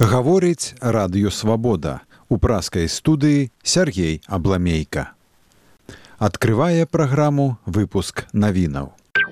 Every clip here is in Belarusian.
Гаворыць радыё «Свабода». У праскай студыі Сергей Абламейка. Адкрывае праграму выпуск навінаў.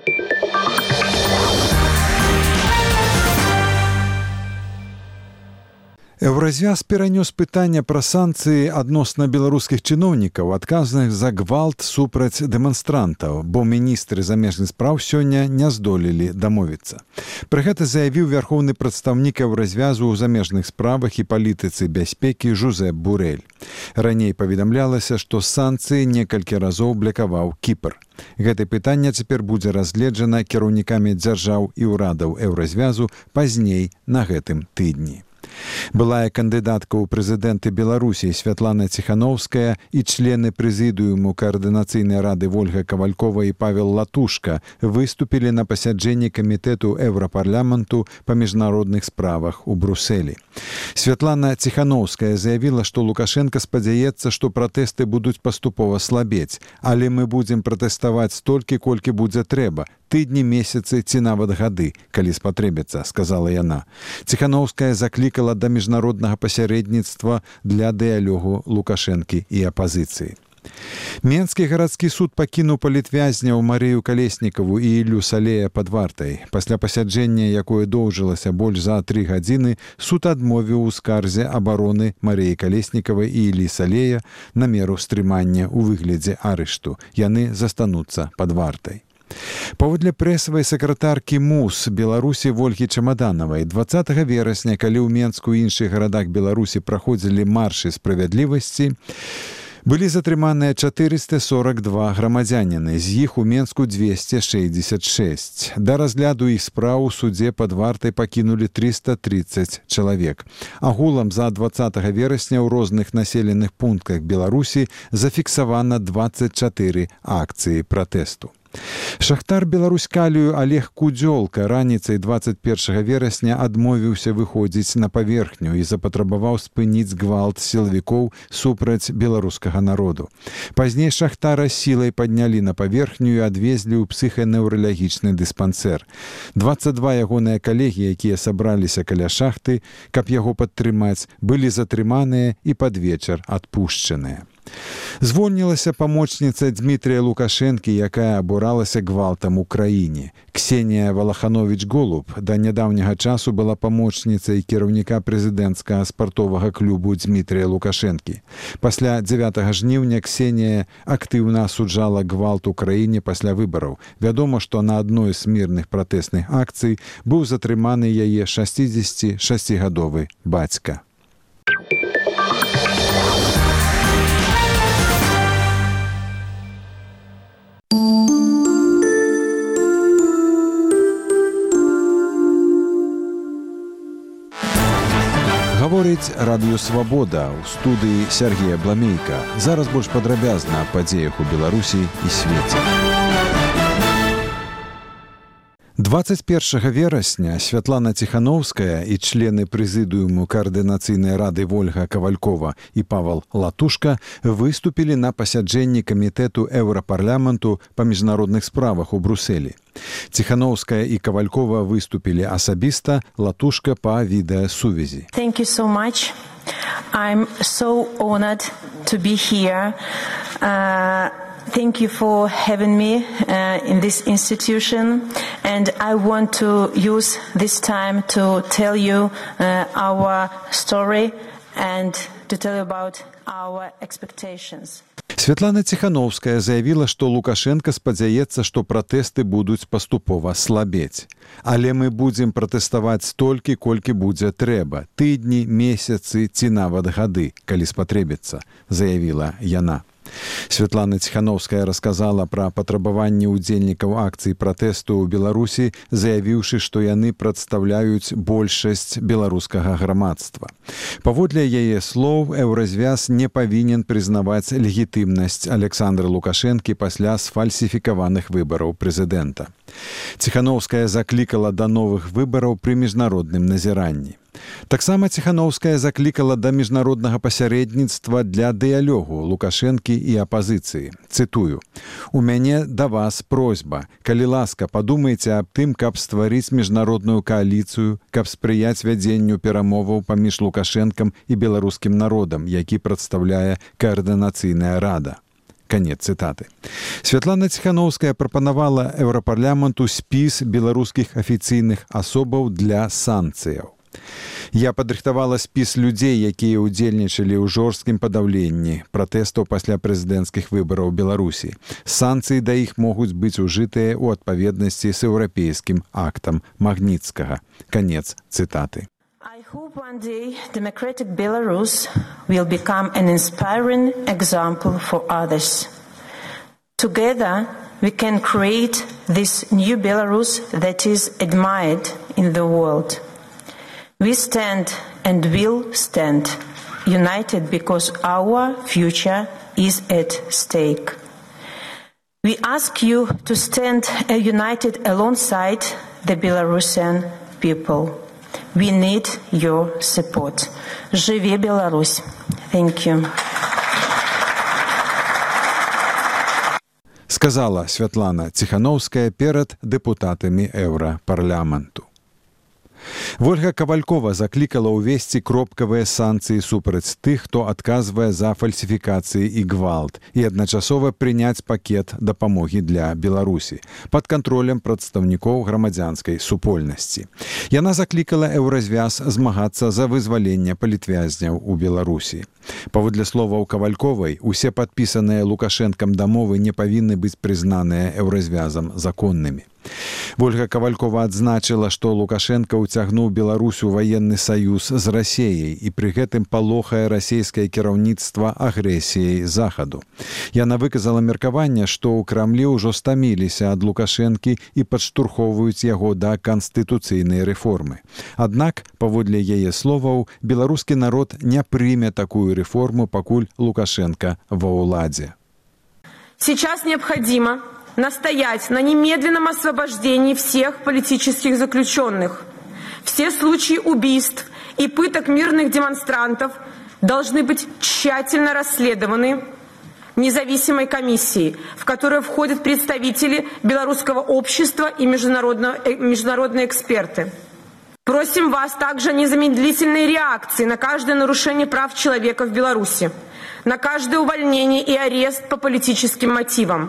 Еўразвяз перанёс пытанне пра санкцыі адносна беларускіх чыноўнікаў, адказаных за гвалт супраць дэманстрантаў, бо міністры замежных спраў сёння не здолелі дамовіцца. Пры гэта заявіў вярхоўны прадстаўнік Еўразвязу ў замежных справах і палітыцы бяспекі Жозеп Бурэль. Раней паведамлялася, што санкцыі некалькі разоў блакаваў Кіпр. Гэтае пытанне цяпер будзе разгледжана кіраўнікамі дзяржаў і ўрадаў Еўразвязу пазней на гэтым тыдні. Былая кандыдатка ў прэзідэнты Беларусі Святлана Ціханаўская і члены прэзідыуму Каардынацыйнай рады Вольга Кавалькова і Павел Латушка выступілі на пасяджэнні камітэту Еўрапарламенту па міжнародных справах у Брусэлі. Святлана Ціханаўская заявіла, што Лукашенка спадзяецца, што пратэсты будуць паступова слабець, але мы будзем пратэставаць столькі, колькі будзе трэба, тыдні, месяцы ці нават гады, калі спатрэбіцца, сказала яна. Ціханаўская заклікала да міжнароднага пасярэдніцтва для дыялогу Лукашэнкі і апазіцыі. Менскі гарадскі суд пакінуў палітвязняў Марыю Калеснікаву і Іллю Салея пад вартай. Пасля пасяджэння, якое доўжылася больш за 3 гадзіны, суд адмовіў у скарзе абароны Марыі Калеснікавай і Іллі Салея на меру стрымання ў выглядзе арышту. Яны застануцца пад вартай. Паводле прэсавай сакратаркі МУС Беларусі Вольгі Чамаданавай 20 верасня, калі ў Менску і іншых гарадах Беларусі праходзілі маршы справядлівасці, былі затрыманыя 442 грамадзяніны, з іх у Менску 266. Да разгляду іх спраў у судзе пад вартай пакінулі 330 чалавек. Агулам за 20 верасня ў розных населеных пунктах Беларусі зафіксавана 24 акцыі пратэсту. Шахтар Беларуськалію Олег Кудзёлка раніцай 21 верасня адмовіўся выходзіць на паверхню і запатрабаваў спыніць гвалт сілавікоў супраць беларускага народу. Пазней шахтара сілай паднялі на паверхню і адвезлі ў псіханеўралагічны дыспансер. 22 ягоныя калегі, якія сабраліся каля шахты, каб яго падтрымаць, былі затрыманыя і пад вечар адпушчаныя. Звольнілася памочніца Дмітрія Лукашэнкі, якая абуралася гвалтам у краіне. Ксенія Валахановіч-Голуб да нядаўняга часу была памочніцай кіраўніка прэзідэнцкага спартовага клубу Дмітрія Лукашэнкі. Пасля 9 жніўня Ксенія актыўна асуджала гвалт у краіне пасля выбараў. Вядома, што на адной з мірных пратэсных акцый быў затрыманы яе 66-гадовы бацька. Гаворыць радыё «Свабода», у студыі Сергей Абламейка. Зараз больш падрабязна аб падзеях у Беларусі і свеце. 21 верасня Святлана Ціханаўская і члены прэзідыуму Каардынацыйнай рады Вольга Кавалькова і Павел Латушка выступілі на пасяджэнні камітэту Еўрапарламенту па міжнародных справах у Брусэлі. Ціханаўская і Кавалькова выступілі асабіста, Латушка па відэасувязі. Thank you so much. I'm so honored to be here. Thank you for having me in this institution, and I want to use this time to tell you our story and to tell you about our expectations. Святлана Ціханаўская заявіла, што Лукашенка спадзяецца, што пратэсты будуць паступова слабець. Але мы будзем пратэставаць столькі, колькі будзе трэба, тыдні, месяцы ці нават гады, калі спатрэбіцца, заявіла яна. Святлана Ціханаўская расказала пра патрабаванні ўдзельнікаў акцый пратэсту ў Беларусі, заявіўшы, што яны прадстаўляюць большасць беларускага грамадства. Паводле яе слоў, Еўразвяз не павінен прызнаваць легітымнасць Александра Лукашэнкі пасля сфальсіфікаваных выбараў прэзідэнта. Ціханаўская заклікала да новых выбараў пры міжнародным назіранні. Таксама Ціханаўская заклікала да міжнароднага пасярэдніцтва для дыялогу Лукашэнкі і апазіцыі. Цытую: «У мяне да вас просьба. Калі ласка, падумайце аб тым, каб стварыць міжнародную кааліцыю, каб спрыяць вядзенню перамоваў паміж Лукашэнкам і беларускім народам, які прадстаўляе каардынацыйная рада». Конец цитаты. Святлана Ціханаўская прапанавала Еўрапарламенту спіс беларускіх афіцыйных асобаў для санкцыяў. Я падрыхтавала спіс людзей, якія ўдзельнічалі ў жорсткім падаўленні пратэстаў пасля прэзідэнцкіх выбараў Беларусі. Санкцыі да іх могуць быць ужытыя ў адпаведнасці з еўрапейскім актам Магніцкага. Конец цитаты. I hope one day democratic Belarus will become an inspiring example for others. Together, we can create this new Belarus that is admired in the world. We stand and will stand united because our future is at stake. We ask you to stand united alongside the Belarusian people. We need your support. Живи Беларусь. Thank you. Сказала Святлана Ціханаўская перад дэпутатамі Еўрапарламенту. Вольга Кавалькова заклікала ўвесці кропкавыя санкцыі супраць тых, хто адказвае за фальсіфікацыі і гвалт, і адначасова прыняць пакет дапамогі для Беларусі пад кантролем прадстаўнікоў грамадзянскай супольнасці. Яна заклікала Еўразвяз змагацца за вызваленне палітвязняў у Беларусі. Паводле словаў Кавальковай, усе падпісаныя Лукашэнкам дамовы не павінны быць прызнаныя Еўразвязам законнымі. Вольга Кавалькова адзначыла, што Лукашэнка ўцягнуў Беларусь у ваенны саюз з Расіяй і пры гэтым палохае расійскае кіраўніцтва агрэсіяй Захаду. Яна выказала меркаванне, што ў Крамлі ўжо стаміліся ад Лукашэнкі і падштурхоўваюць яго да канстытуцыйнай рэформы. Аднак, паводле яе словаў, беларускі народ не прыме такую рэформу, пакуль Лукашенко ва ўладзе. Сейчас необходимо настоять на немедленном освобождении всех политических заключенных. Все случаи убийств и пыток мирных демонстрантов должны быть тщательно расследованы независимой комиссией, в которую входят представители белорусского общества и международные эксперты. Просим вас также о незамедлительной реакции на каждое нарушение прав человека в Беларуси, на каждое увольнение и арест по политическим мотивам.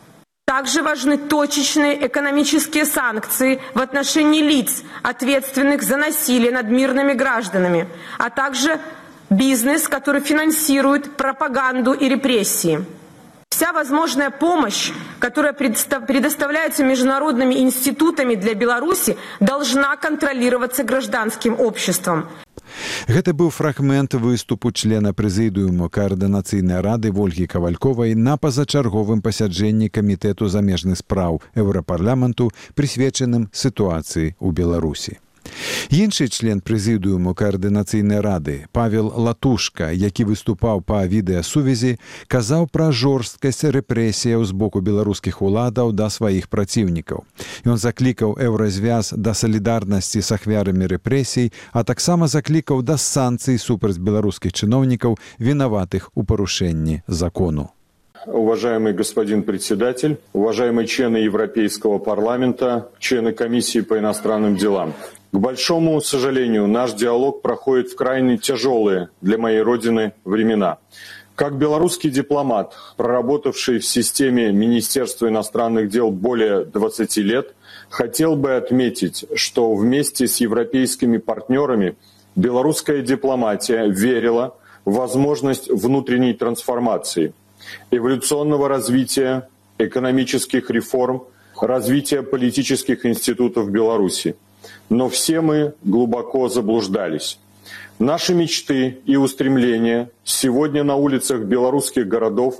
Также важны точечные экономические санкции в отношении лиц, ответственных за насилие над мирными гражданами, а также бизнес, который финансирует пропаганду и репрессии. Вся возможная помощь, которая предоставляется международными институтами для Беларуси, должна контролироваться гражданским обществом. Гэта быў фрагмент выступу члена прэзідыуму каардынацыйнай рады Вольгі Кавальковай на пазачарговым пасяджэнні камітэту замежных спраў Еўрапарламенту, прысвечаным сітуацыі ў Беларусі. Іншы член прэзідыуму каардынацыйнай рады, Павел Латушка, які выступаў па відэасувязі, казаў пра жорсткасць рэпрэсіяў з боку беларускіх уладаў да сваіх праціўнікаў. Ён заклікаў Еўразвяз да салідарнасці з ахвярамі рэпрэсій, а таксама заклікаў да санкцый супраць беларускіх чыноўнікаў, вінаватых у парушэнні закону. Уважаемый господин председатель, уважаемые члены Европейского парламента, члены комиссии по иностранным делам. К большому сожалению, наш диалог проходит в крайне тяжелые для моей родины времена. Как белорусский дипломат, проработавший в системе Министерства иностранных дел более 20 лет, хотел бы отметить, что вместе с европейскими партнерами белорусская дипломатия верила в возможность внутренней трансформации, эволюционного развития, экономических реформ, развития политических институтов Беларуси. Но все мы глубоко заблуждались. Наши мечты и устремления сегодня на улицах белорусских городов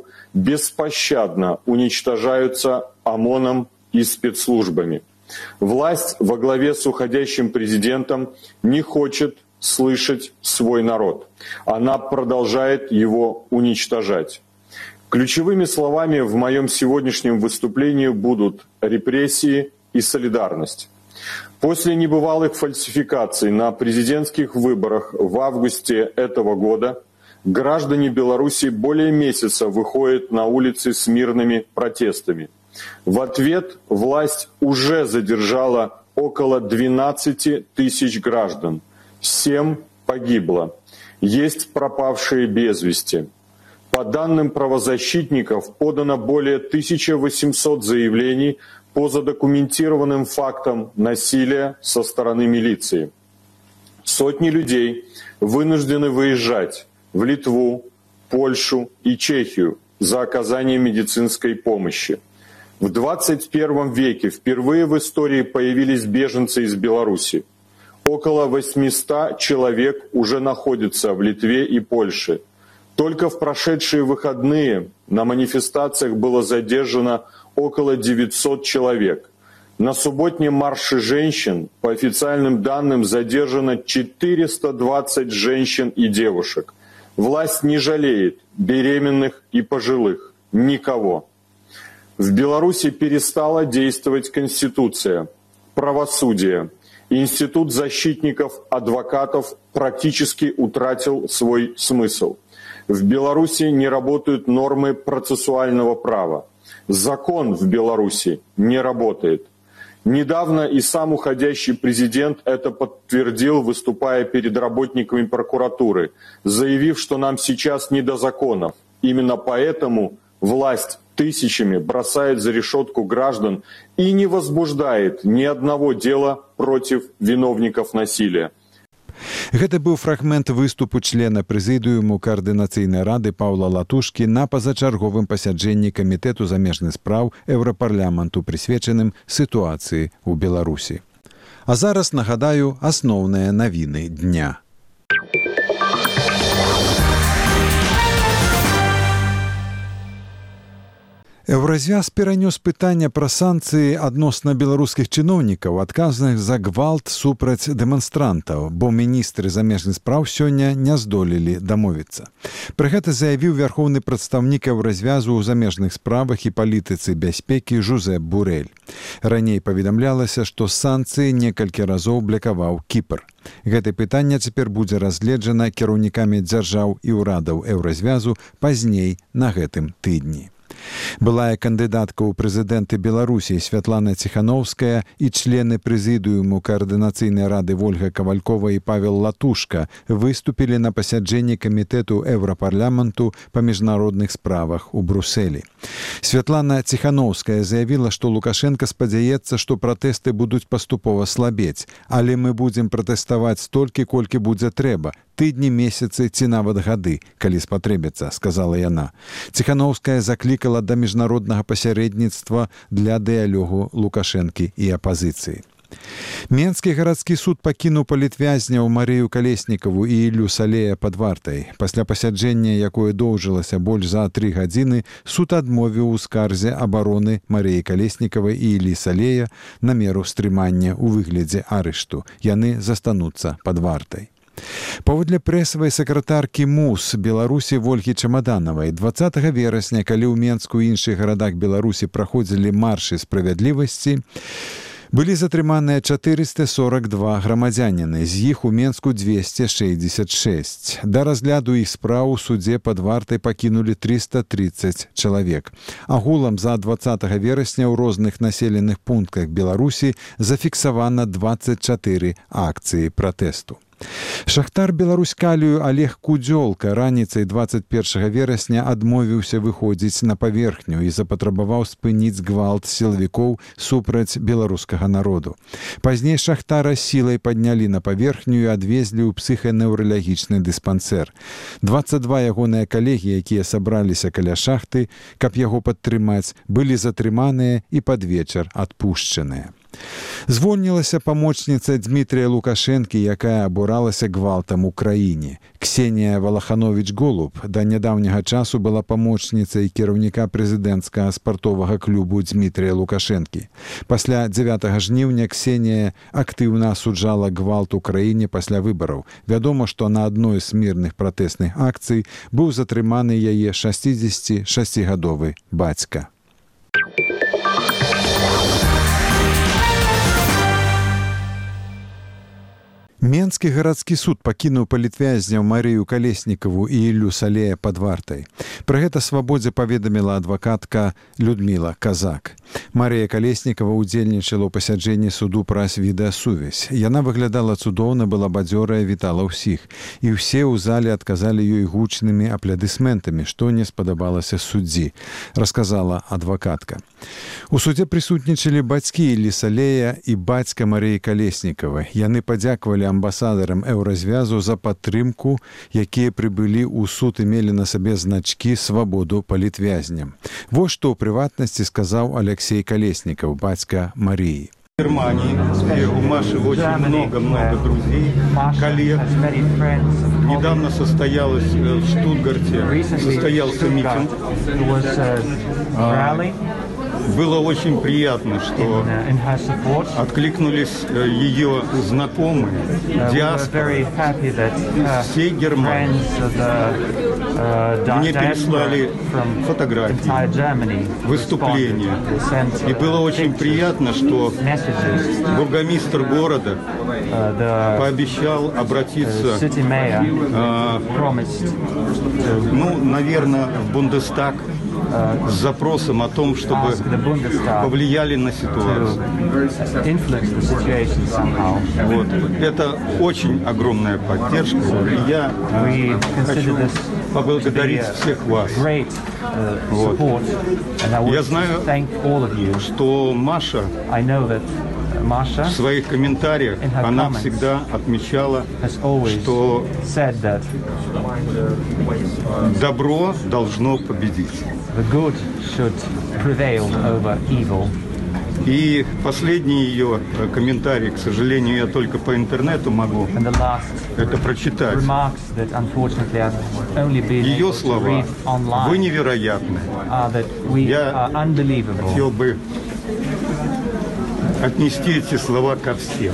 беспощадно уничтожаются ОМОНом и спецслужбами. Власть во главе с уходящим президентом не хочет слышать свой народ. Она продолжает его уничтожать. Ключевыми словами в моем сегодняшнем выступлении будут репрессии и солидарность. После небывалых фальсификаций на президентских выборах в августе этого года граждане Беларуси более месяца выходят на улицы с мирными протестами. В ответ власть уже задержала около 12 тысяч граждан. 7 погибло. Есть пропавшие без вести. По данным правозащитников, подано более 1800 заявлений по задокументированным фактам насилия со стороны милиции. Сотни людей вынуждены выезжать в Литву, Польшу и Чехию за оказанием медицинской помощи. В 21 веке впервые в истории появились беженцы из Беларуси. Около 800 человек уже находятся в Литве и Польше. Только в прошедшие выходные на манифестациях было задержано около 900 человек. На субботнем марше женщин, по официальным данным, задержано 420 женщин и девушек. Власть не жалеет беременных и пожилых. Никого. В Беларуси перестала действовать Конституция, правосудие. Институт защитников, адвокатов практически утратил свой смысл. В Беларуси не работают нормы процессуального права. Закон в Беларуси не работает. Недавно и сам уходящий президент это подтвердил, выступая перед работниками прокуратуры, заявив, что нам сейчас не до законов. Именно поэтому власть тысячами бросает за решетку граждан и не возбуждает ни одного дела против виновников насилия. Гэта быў фрагмент выступу члена прэзідыуму Каардынацыйнай рады Паўла Латушкі на пазачарговым пасяджэнні Камітэту замежных спраў Еўрапарламенту, прысвечаным сітуацыі ў Беларусі. А зараз нагадаю асноўныя навіны дня. Еўразвяз перанёс пытанне пра санкцыі адносна беларускіх чыноўнікаў, адказных за гвалт супраць дэманстрантаў, бо міністры замежных спраў сёння не здолелі дамовіцца. Пры гэта заявіў вярхоўны прадстаўнік Еўразвязу ў замежных справах і палітыцы бяспекі Жозеп Бурэль. Раней паведамлялася, што санкцыі некалькі разоў блакаваў Кіпр. Гэтае пытанне цяпер будзе разгледжана кіраўнікамі дзяржаў і ўрадаў Еўразвязу пазней на гэтым тыдні. Былая кандыдатка ў прэзідэнты Беларусі Святлана Ціханаўская і члены прэзідыуму Каардынацыйнай рады Вольга Кавалькова і Павел Латушка выступілі на пасяджэнні Камітэту Еўрапарламенту па міжнародных справах у Брусэлі. Святлана Ціханаўская заявіла, што Лукашенка спадзяецца, што пратэсты будуць паступова слабець, але мы будзем пратэставаць столькі, колькі будзе трэба, тыдні, месяцы ці нават гады, калі спатрэбіцца, сказала яна. Ціханаўская заклікала да міжнароднага пасярэдніцтва для дыялогу Лукашэнкі і апазіцыі. Менскі гарадскі суд пакінуў палітвязняў Марыю Калеснікаву і Іллю Салея пад вартай. Пасля пасяджэння, якое доўжылася больш за 3 гадзіны, суд адмовіў у скарзе абароны Марыі Калеснікавай і Іллі Салея на меру стрымання ў выглядзе арышту. Яны застануцца пад вартай. Паводле прэсавай сакратаркі МУС Беларусі Вольгі Чамаданавай 20 верасня, калі ў Менску і іншых гарадах Беларусі праходзілі маршы справядлівасці, былі затрыманыя 442 грамадзяніны, з іх у Менску 266. Да разгляду іх спраў у судзе пад вартай пакінулі 330 чалавек. Агулам за 20 верасня ў розных населеных пунктах Беларусі зафіксавана 24 акцыі пратэсту. Шахтар Беларуськалію Олег Кудзёлка раніцай 21 верасня адмовіўся выходзіць на паверхню і запатрабаваў спыніць гвалт сілавікоў супраць беларускага народу. Пазней шахтара сілай паднялі на паверхню і адвезлі ў псіханеўралагічны дыспансер. 22 ягоныя калегі, якія сабраліся каля шахты, каб яго падтрымаць, былі затрыманыя і пад вечар адпушчаныя. Звольнілася памочніца Дмітрія Лукашэнкі, якая абуралася гвалтам у краіне. Ксенія Валахановіч-Голуб да нядаўняга часу была памочніцай кіраўніка прэзідэнцкага спартовага клубу Дмітрія Лукашэнкі. Пасля 9 жніўня Ксенія актыўна асуджала гвалт у краіне пасля выбараў. Вядома, што на адной з мірных пратэсных акцый быў затрыманы яе 66-гадовы бацька. Менскі гарадскі суд пакінуў палітвязняў Марыю Калеснікаву і Іллю Салея пад вартай. Пра гэта «Свабодзе» паведаміла адвакатка Людміла Казак. Марыя Калеснікава ўдзельнічала ў пасяджэнні суду праз відэасувязь. Яна выглядала цудоўна, была бадзёрая, вітала ўсіх. І ўсе ў зале адказалі ёй гучнымі апладысментамі, што не спадабалася суддзі, расказала адвакатка. У судзе прысутнічалі бацькі Іллі Салея і бацька Марыі Калеснікавай. Яны падзякавалі амбасадарам Еўразвязу за падтрымку, якія прыбылі ў суд і мелі на сабе значкі «Свабоду палітвязням». Вось што ў прыватнасці сказаў Алексей Калеснікаў, бацька Марыі. В Германии у Маши очень много друзей, коллег. Недавно состоялось в Штутгарте, состоялся митинг. Было очень приятно, что откликнулись ее знакомые, диаспоры всей Германии. Мне переслали фотографии, выступления. И было очень приятно, что бургомистр города пообещал обратиться, наверное, в Бундестаг с запросом о том, чтобы повлияли на ситуацию. Вот. Это очень огромная поддержка. И я хочу поблагодарить всех вас. Вот. Я знаю, что Маша в своих комментариях она всегда отмечала, что добро должно победить. И последний ее комментарий, к сожалению, я только по интернету могу это прочитать. Ее слова: «Вы невероятны». Я хотел бы отнести эти слова ко всем.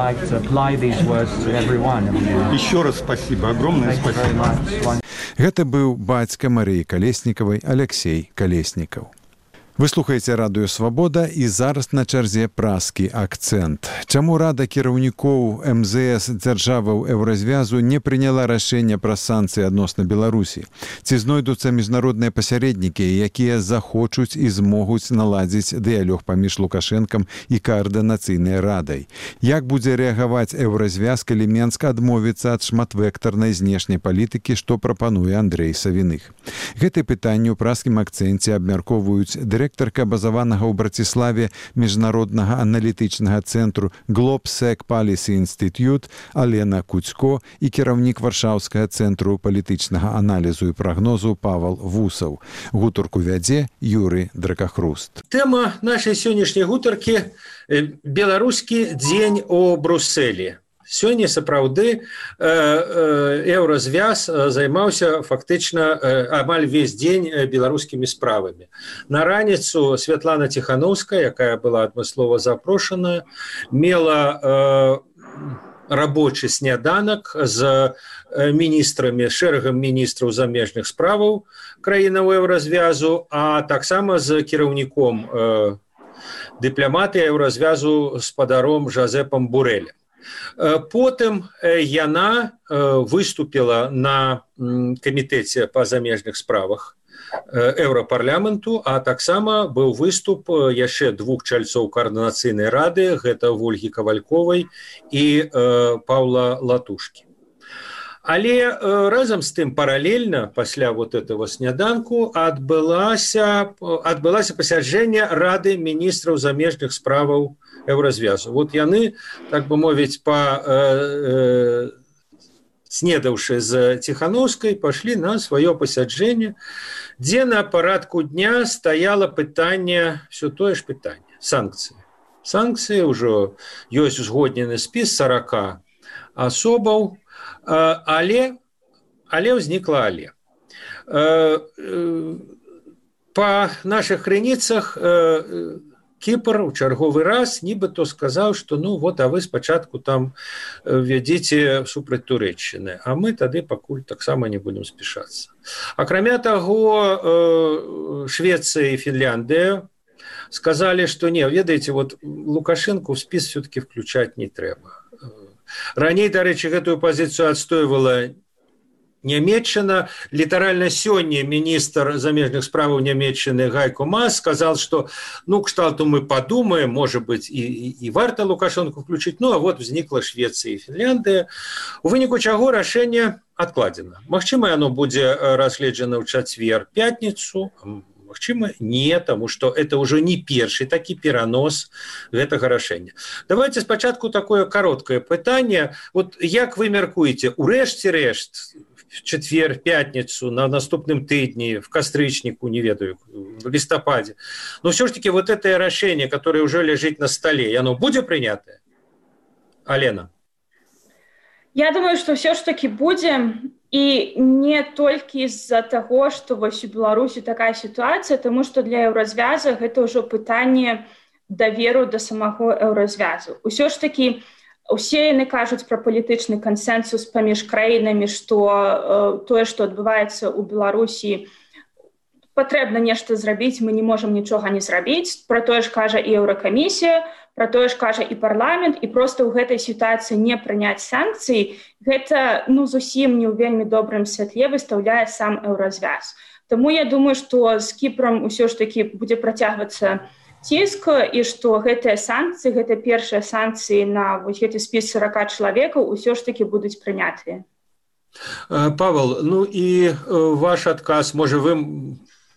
Еще раз спасибо, огромное спасибо. Гэта быў бацька Марыі Калеснікавай Алексей Калеснікаў. Вы слухаеце радыё «Свабода» і зараз на чарзе празкі акцэнт. Чаму Рада кіраўнікоў МЗС дзяржаваў Еўразвязу не прыняла рашэнне пра санкцыі адносна Беларусі? Ці знойдуцца міжнародныя пасярэднікі, якія захочуць і змогуць наладзіць дыялог паміж Лукашэнкам і каардынацыйнай радай? Як будзе рэагаваць Еўразвяз, калі Менск адмовіцца ад шматвектарнай знешняй палітыкі, што прапануе Андрэй Савіных? Гэтыя пытанні ў празкім акцэнце абмяркоўваюць дырэктарка базаванага ў Браціславе міжнароднага аналітычнага цэнтру Globsec Policy Institute Алена Куцько і кіраўнік Варшаўскага цэнтру палітычнага аналізу і прагнозу Павал Вусаў. Гутарку вядзе Юрый Дракахруст. Тэма нашай сённяшняй гутаркі «Беларускі дзень у Брусэлі». Сёння сапраўды Еўразвяз займаўся фактычна амаль весь дзень беларускімі справамі. На раніцу Святлана Ціхановская, якая была адмыслова запрошаная, мела рабочы сняданак з міністрамі, шэрагам міністраў замежных справаў краінаў Еўразвязу, а таксама з кіраўніком дыпламатыі Еўразвязу спадаром Жазэпам Бурэлем. Потым яна выступила на камітэце па замежных справах Еўрапарламенту, а таксама быў выступ яшчэ двух чальцоў каардынацыйнай рады, гэта Вольгі Кавальковай і Паўла Латушкі. Але разам з тым паралельна пасля вот этого сняданку адбылася пасяджэнне Рады міністраў замежных справаў Еўразвязу. Вот яны, так бы мовіць, снедаўшы з Ціхановскай, пашлі на сваё пасяджэнне, дзе на парадку дня стаяла пытанне, все тое ж пытанне, санкцыі. Санкцыі ўжо ёсць узгоднены спіс 40 асобаў, але ўзнікла але. Па нашых крыніцах Кіпр у чарговы раз нібыто сказаў, што а вы спачатку там вядзіце супраць Турэччыны, а мы тады пакуль таксама не будем спяшацца. Акрамя таго, Швецыя і Фінляндыя сказалі, што не, ведаеце, вот Лукашэнку ў спіс все-таки включаць не трэба. Раней, дарэчы, гэтую пазіцыю адстойвала Нямецчына. Літаральна сёння міністр замежных справаў Нямецчыны Гайко Маас сказал, что кшталту мы подумаем, может быть, и варта Лукашенко включить. А вот возникла Швеция и Финляндия. У выніку чаго рашэнне адкладзена. Магчыма, оно будзе разгледжана ў чацвер, пятніцу, магчыма, не, тому что это уже не першы такі перанос гэтага рашэння. Давайте спачатку такое кароткае пытанне. Вот як вы мяркуеце, урэшце рэшт, в четвер, пятницу, на наступным тыдні, в кастрычніку, не ведаю, в листопаде. Но все ж таки вот это решение, которое уже лежит на столе, оно будет принято? Алена? Я думаю, что все ж таки будем, и не только из-за того, что в Беларуси такая ситуация, потому что для еўразвяза это уже пытание доверу до самого еўразвязу. Все ж таки усе яны кажуць пра палітычны кансэнсус паміж краінамі, што тое, што адбываецца ў Беларусі, патрэбна нешта зрабіць, мы не можам нічога не зрабіць. Пра тое ж кажа і Еўракамісія, пра тое ж кажа і парламент, і проста ў гэтай сітуацыі не прыняць санкцыі, гэта зусім не ў вельмі добрым святле выстаўляе сам еўразвяз. Таму я думаю, што з Кіпрам усё ж такі будзе працягвацца ціск, і што гэтыя санкцыі, гэта першыя санкцыі на гэты спіс 40 чалавекаў усё ж такі будуць прынятыя. Павел, і ваш адказ, можа, вы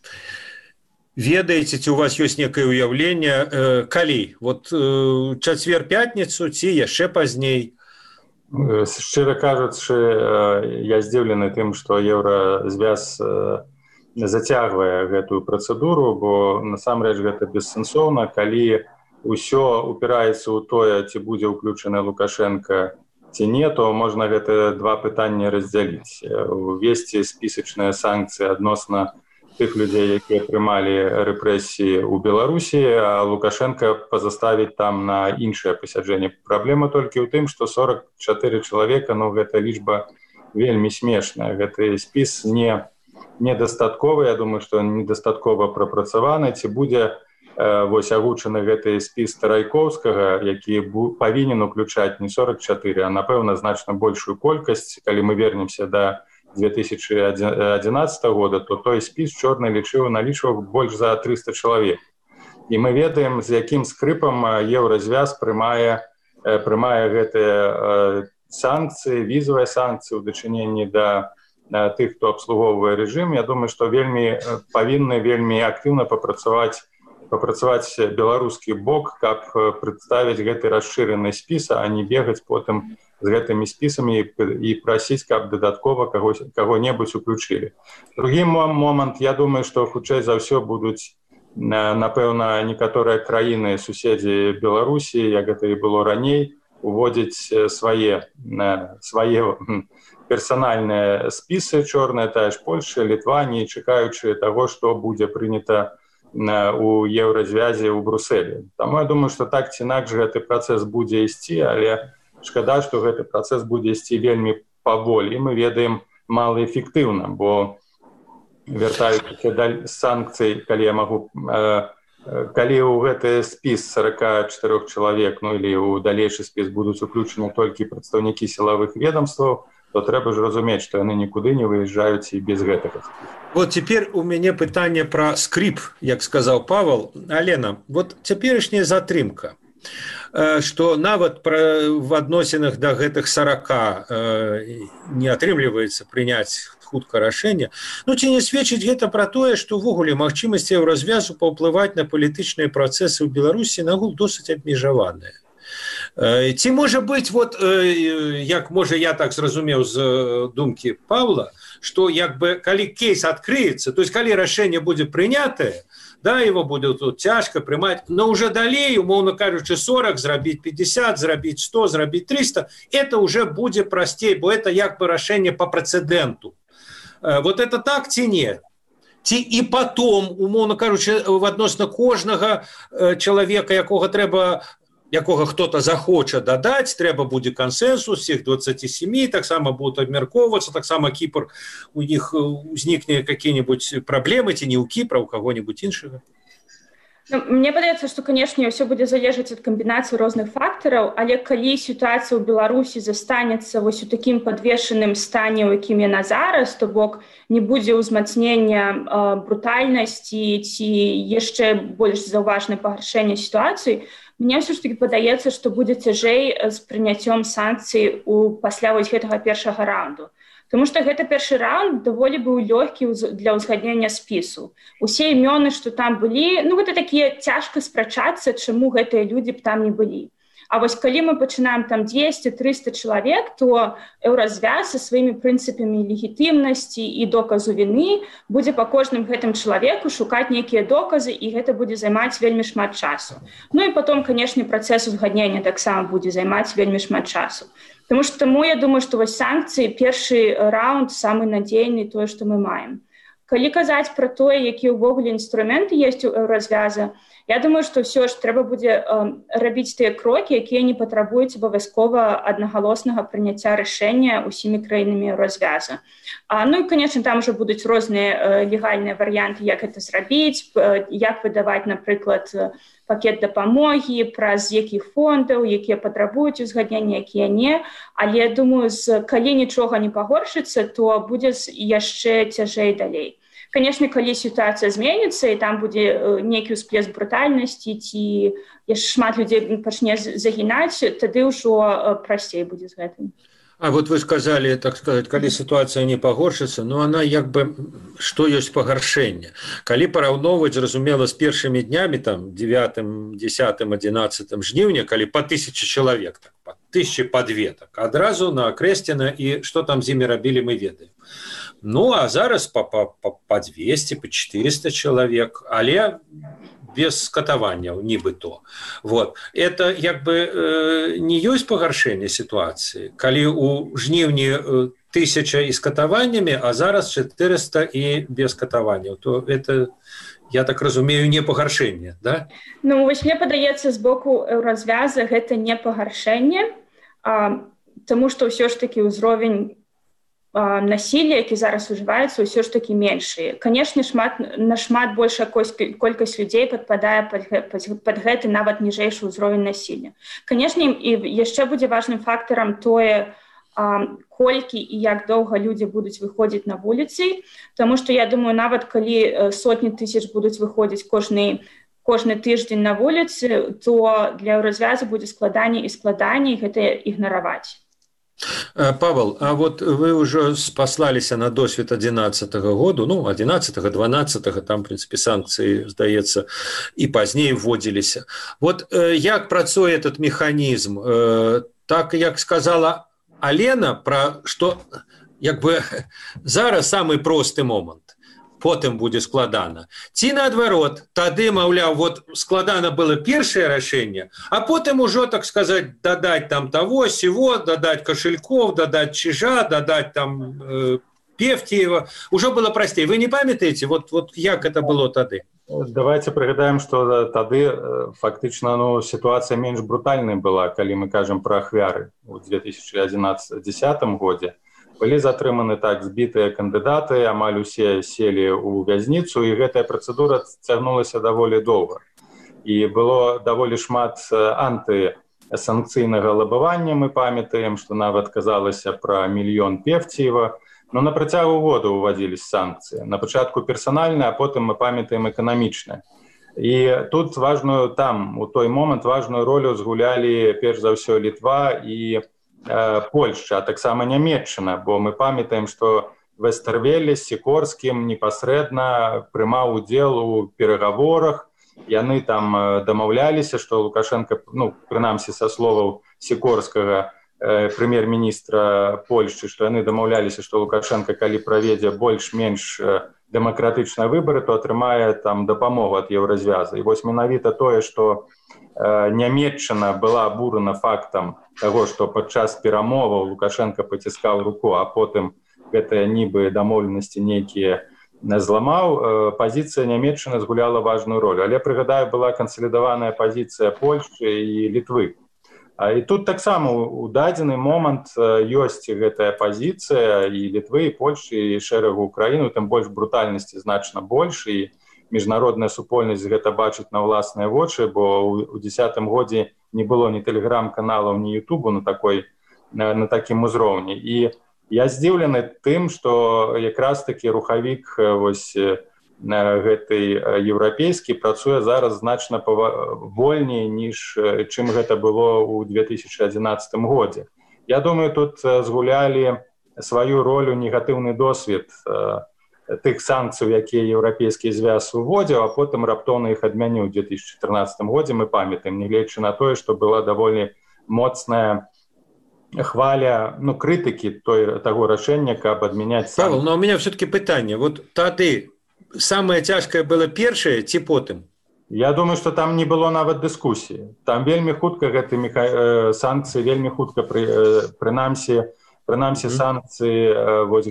ведаеце, ці у вас ёсць некае ўяўленне, калі? Вот чацвер-пятніцу ці яшчэ пазней? Шчыра кажучы, я здзіўлены тым, што еўразвяз зацягвае гэтую працэдуру, бо насамрэч гэта бессэнсоўна, калі ўсё упіраецца ў тое, ці будзе ўключаны Лукашенко ці не, то можна гэта два пытанні раздзяліць. Увесці спісачныя санкцыі адносна тых людзей, якія прымалі рэпрэсіі ў Беларусі, а Лукашенко пазаставіць там на іншае пасяджэнне. Праблема толькі ў тым, што 44 чалавека, гэта лічба вельмі смешная. Гэты спіс недастатковы, я думаю, што недастаткова прапрацаваны. Ці будзе агучаны гэты спіс Тарайкоўскага, які павінен уключаць не 44, а, напэўна, значна большую колькасць. Калі мы вернемся да 2011 года, то той спіс чорны налічваў больш за 300 чалавек. І мы ведаем, з якім скрыпам еўразвяз прымае гэтыя санкцыі, візавыя санкцыі ў дачыненні да тых, хто абслугоўвае рэжым. Я думаю, што павінны вельмі актыўна папрацаваць беларускі бок, каб прадставіць гэты расшыраны спіс, а не бегаць потым з гэтымі спісамі і прасіць, каб дадаткова каго-небудзь уключылі. Другі момант, я думаю, што хутчэй за ўсё будуць, напэўна, некаторыя краіны, суседзі Беларусі, як гэта і было раней, уводзіць свае персанальныя спісы чорныя, тая ж Польша, Літванія, чакаючы таго, што будзе прынята у еўразвязе ў Брусэлі. Таму я думаю, што так ці інакш гэты працэс будзе ісці, але шкада, што гэты працэс будзе ісці вельмі паволі. Мы ведаем малаэфектыўна, бо вяртаючыся да санкцый, калі ў гэты спіс 44 чалавек, или ў далейшы спіс будуць уключаны толькі прадстаўнікі сілавых ведомстваў, то трэба ж разумець, што яны нікуды не выязджаюць і без гэтага. Вот теперь у мяне пытанне пра скрып, як сказаў Павел. Алена, вот цяперашняя затрымка, што нават в адносінах да гэтых 40 не атрымліваецца прыняць хутка рашэнне. Ці не сведчыць гэта пра тое, што ўвогуле магчымасці еўразвязу паўплываць на палітычныя працэсы ў Беларусі нагул досыць абмежаваныя. Ці можа быць, як можа я так зразумеў з думкі Павла, што калі кейс адкрыецца, то есть калі рашэнне будзе прынятае, его будет тут тяжко приймать, но уже далее, умовно кажучи, 40, зробить 50, зробить 100, зробить 300, это уже будет простей, бо это як бы решение по прецеденту. Вот это так ці не? Ці і потом, умовно кажучи, відносно кожного чоловіка, якого хто-то захоче додати, треба буде консенсус всіх 27, так само будуть обмірковуватися, так само Кіпр, у них зникне які-нибудь проблеми, ці не у Кіпра, у кого-нибудь іншого? Мне падаецца, што, канешне, ўсё будзе залежаць ад камбінацыі розных фактараў, але калі сітуацыя ў Беларусі застанецца вось у такім падвешаным стане, у якім яна зараз, то бок не будзе ўзмацнення брутальнасці ці яшчэ больш заўважнае пагаршэнне сітуацыі, мне ўсё ж таки падаецца, што будзе цяжэй з прыняццём санкцый пасля вось гэтага першага раунду. Тому што гэта першы раунд даволі быў лёгкі для ўзгаднення спісу. Усе імёны, што там былі, гэта такія цяжка спрачацца, чаму гэтыя людзі б там не былі. А вось калі мы пачынаем там 200-300 чалавек, то Еўразвяз са сваімі прынцыпамі легітымнасці і доказу віны будзе па кожным гэтым чалавеку шукаць нейкія доказы, і гэта будзе займаць вельмі шмат часу. І потом, канешне, працэс узгаднення таксама будзе займаць вельмі шмат часу. Таму я думаю, што вось санкцыі, першы раунд самы надзейны тое, што мы маем. Калі казаць пра тое, якія ўвогуле інструменты ёсць у Еўразвяза, я думаю, што ўсё ж трэба будзе рабіць тыя крокі, якія не патрабуюць абавязкова аднагалоснага прыняцця рашэння ўсімі краінамі Еўразвяза. І, канешне, там ужо будуць розныя легальныя варыянты, як гэта зрабіць, як выдаваць, напрыклад, пакет дапамогі, праз якіх фондаў, якія патрабуюць узгаднення, якія не. Але, думаю, калі нічога не пагоршыцца, то будзе яшчэ цяжэй далей. Канешне, калі сітуацыя зменіцца, і там будзе нейкі ўсплеск брутальнасці, ці яшчэ шмат людзей пачне загінаць, тады ўжо прасцей будзе з гэтым. А вот вы сказали, так сказать, калі ситуация не пагоршыцца, она что есть пагаршэнне. Калі параўноўваць, зразумела, з першымі днямі, там, 9, 10, 11 жніўня, калі по 1000 чалавек, так, по 1000, по 2, так, адразу накрэслена, і што там з імі рабілі, мы ведаем. А зараз по 200, по 400 чалавек, але без катаванняў, нібыто. Это не ёсць пагаршэнне сітуацыі, калі ў жніўні 1000 і з катаваннямі, а зараз 400 і без катаванняў, то это, я так разумею, не пагаршэнне, да? Вось мне падаецца, з боку Еўразвяза гэта не пагаршэнне, таму што ўсё ж такі ўзровень насилля, які зараз ужываецца, ўсё ж такі меншы. Канешне, нашмат большая колькасць людзей падпадае пад гэты нават ніжэйшы ўзровень насилля. Канешне, і яшчэ будзе важным фактарам тое, колькі і як доўга людзі будуць выходзіць на вуліцы, таму што, я думаю, нават калі сотні тысяч будуць выходзіць кожны тыждзень на вуліцы, то для Еўразвяза будзе складаней і складаней гэта ігнараваць. Павел, а вот вы уже спаслаліся на досвед 11-го году, 11-го, 12-го, там, в принципе, санкции, здаецца, и позднее вводились. Вот як працуе этот механизм? Так, як сказала Алена, про что, зараз самый просты момент. Потым будзе складана. Ці наадварот, тады, маўляў, складана было першае рашэнне, а потым ужо, так сказать, дадаць там того, сего, дадаць кошельков, дадаць чижа, дадаць там Певтиева. Ужо было прасцей. Вы не памятаеце, як это было тады? Давайте пригадаем, што тады фактычна сітуацыя менш брутальнай была, калі мы кажам пра ахвяры ў 2010 годзе. Былі затрыманы так збітыя кандыдаты, амаль усе селі ў вязніцу, і гэтая працэдура цягнулася даволі доўга. І было даволі шмат антысанкцыйнага лабавання, мы памятаем, што нават казалася пра 1 мільён Певтиева. На працягу года ўвадзіліся санкцыі. На пачатку персанальна, а потым мы памятаем эканамічна. І тут у той момант важную ролю згулялі перш за ўсё Літва і Польшча, а таксама Нямецчына, бо мы памятаем, што Вестэрвелле з Сікорскім непасрэдна прымаў удзел у перагаворах. Яны там дамаўляліся, што Лукашенко, прынамсі са словаў Сікорскага, прэм'ер-міністра Польшчы, што яны дамаўляліся, што Лукашенко, калі праведзе больш-менш дэмакратычныя выбары, то атрымае там дапамогу ад Еўразвяза. І вось менавіта тое, што Нямецчына была абурана фактам таго, што падчас перамоваў Лукашенко паціскаў руку, а потым гэтыя нібы дамоўленасці нейкія зламаў, пазіцыя Нямецчыны згуляла важную ролю. Але, прыгадаю, была кансалідаваная пазіцыя Польшчы і Літвы. І тут таксама у дадзены момант ёсць гэтая пазіцыя і Літвы, і Польшчы, і шэрагу Украіны, там больш брутальнасці значна больш, і міжнародная супольнасць гэта бачыць на ўласныя вочы, бо ў 2010 годзе не было ні тэлеграм-каналаў, ні Ютубу на такім узроўні. І я здзіўлены тым, што якраз такі рухавік гэты еўрапейскі працуе зараз значна вольней, чым гэта было ў 2011 годзе. Я думаю, тут згулялі сваю ролю негатыўны досвед тых санкцый, якія еўрапейскі звяз уводзіў, а потым раптоўна іх адмяніў у 2014 годзе, мы памятаем, нягледзячы на тое, што была даволі моцная хваля, крытыкі таго рашэння, каб адмяняць санкцыі. Павел, но у меня все-таки пытанне. Вот тады самае цяжкае было першае ці потым? Я думаю, што там не было нават дыскусіі. Там вельмі хутка гэты санкцыі, вельмі хутка прынамсі санкцыі, вось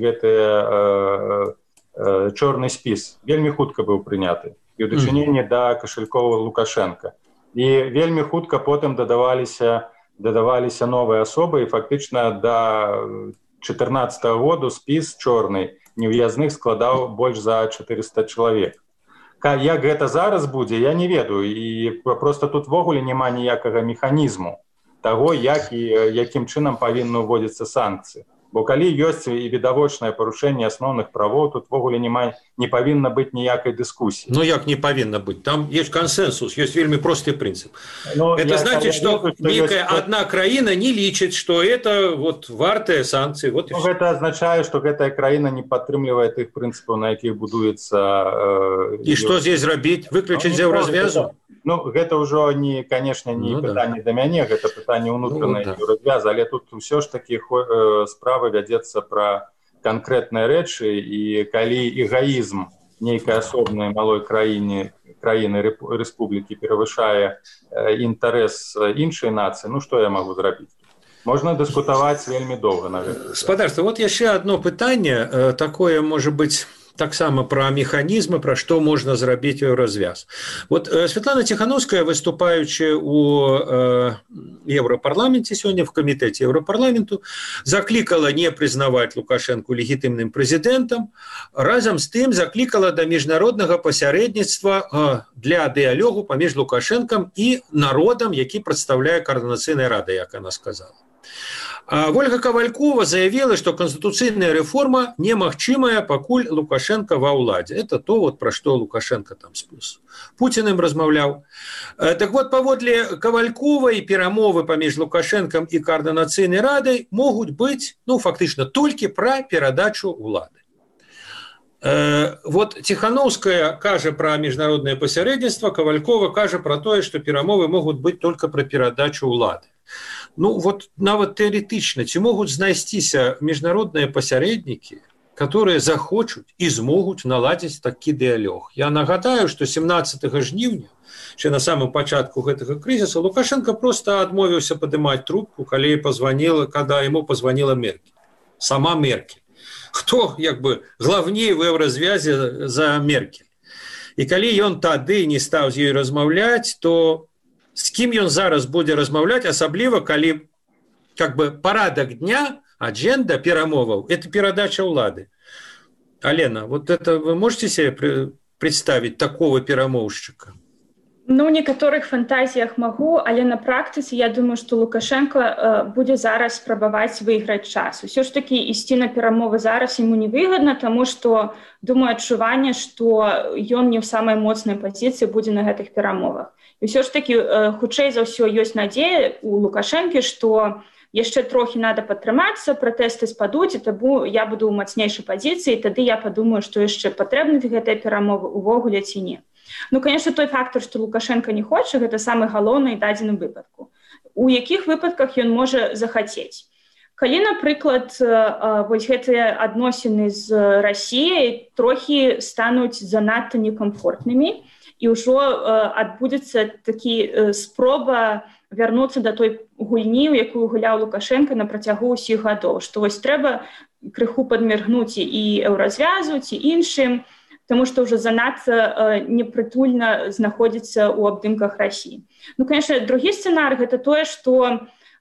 гэтыя чорны спіс вельмі хутка быў прыняты і ў дачыненні да кашалькова Лукашенка. І вельмі хутка потым дадаваліся новыя асобы, і фактычна да 2014 году спіс чорны невыязных складаў больш за 400 чалавек. Як гэта зараз будзе, я не ведаю, і проста тут ввогуле няма ніякага механізму таго, якім чынам павінны ўводзіцца санкцыі. Бо калі ёсць і відавочнае парушэнне асноўных правоў, тут ввогуле не павінна быць ніякай дыскусіі. Ну як не павінна быць? Там ёсць кансенсус, ёсць вельмі просты прынцып. Это значит, што некая одна краіна не лічыць, што это вартыя санкцыі. Гэта азначае, што гэтая краіна не падтрымлівае тых прынцыпаў, на якіх будуецца... І што здесь рабіць? Выключыць з еўразвязу? Гэта ўжо, канешне, не пытанне да мяне, гэта пытанне ўнутранай еўразвязу, але тут ўсё ж такі справа вядзецца пра канкрэтныя рэчы, і калі эгаізм нейкай асобнай малой краіны рэспублікі перавышае інтарэс іншай нацыі, што я магу зрабіць? Можна дыскутаваць вельмі доўга на гэта. Спадарства, яшчэ одно пытанне, такое, можа быць, таксама пра механізмы, пра што можна зрабіць еўразвяз. Святлана Ціхановская, выступаючы ў Еўрапарламенце сёння, в камітэце Еўрапарламенту, заклікала не прызнаваць Лукашэнку легітымным прэзідэнтам, разам з тым заклікала да міжнароднага пасярэдніцтва для дыялогу паміж Лукашэнкам і народам, які прадстаўляе Координацыйная рада, як она сказала. Ольга Ковалькова заявила, что конституцыйная реформа немагчымая, пакуль Лукашенко ва ўладзе. Это то, пра што Лукашенко там с Путиным размаўляў. Так паводле Ковальковай перамовы паміж Лукашенком і Координацыйнай радай могуць быць, фактычна, толькі пра перадачу ўлады. Ціхановская кажа пра міжнароднае пасярэдніцтва, Ковалькова кажа пра тое, што перамовы могуць быць толькі пра перадачу ўлады. Нават тэарэтычна, ці могуць знайсціся міжнародныя пасярэднікі, которые захочуць і змогуць наладзіць такі дыялог. Я нагадаю, што 17 жніўня, ще на самым пачатку гэтага крызісу, Лукашенко просто адмовіўся падымаць трубку, калі яму позвонила Меркель. Сама Меркель. Хто, главней в еўразвязе за Меркель. І калі ён тады не стаў з ёй размаўляць, то з кім ён зараз будзе размаўляць, асабліва калі парадак дня, аджэнда перамоваў, это перадача ўлады. Алена, это вы можете себе представить такого перамоўшчыка? В некаторых фантазіях магу, але на практыцы я думаю, што Лукашенко будзе зараз спрабаваць выйграць час. Усё ж такі ісці на перамовы зараз яму невыгадна, таму што, думаю, адчуванне, што ён не ў самай моцнай пазіцыі будзе на гэтых перамовах. І ўсё ж такі, хутчэй за ўсё, ёсць надзея у Лукашэнкі, што яшчэ трохі надо падтрымацца, пратэсты спадуць, і таму я буду ў мацнейшай пазіцыі, тады я падумаю, што яшчэ патрэбны гэтыя перамовы увогуле ці не. Конечно, той фактор, што Лукашенко не хоча, гэта самы галоўны дадзеным выпадку. У якіх выпадках ён можа захацець? Калі, напрыклад, гэтыя адносіны з Расіяй трохі стануць занадта некамфортнымі, і ўжо адбудзецца такі спроба вярнуцца да той гульні, у якую гуляў Лукашенко на працягу ўсіх гадоў, што трэба крыху падміргнуць і еўразвязу, ці іншым, таму што ўжо занадта непрытульна знаходзіцца ў абдымках Расіі. Конечно, другі сцэнар – гэта тое, што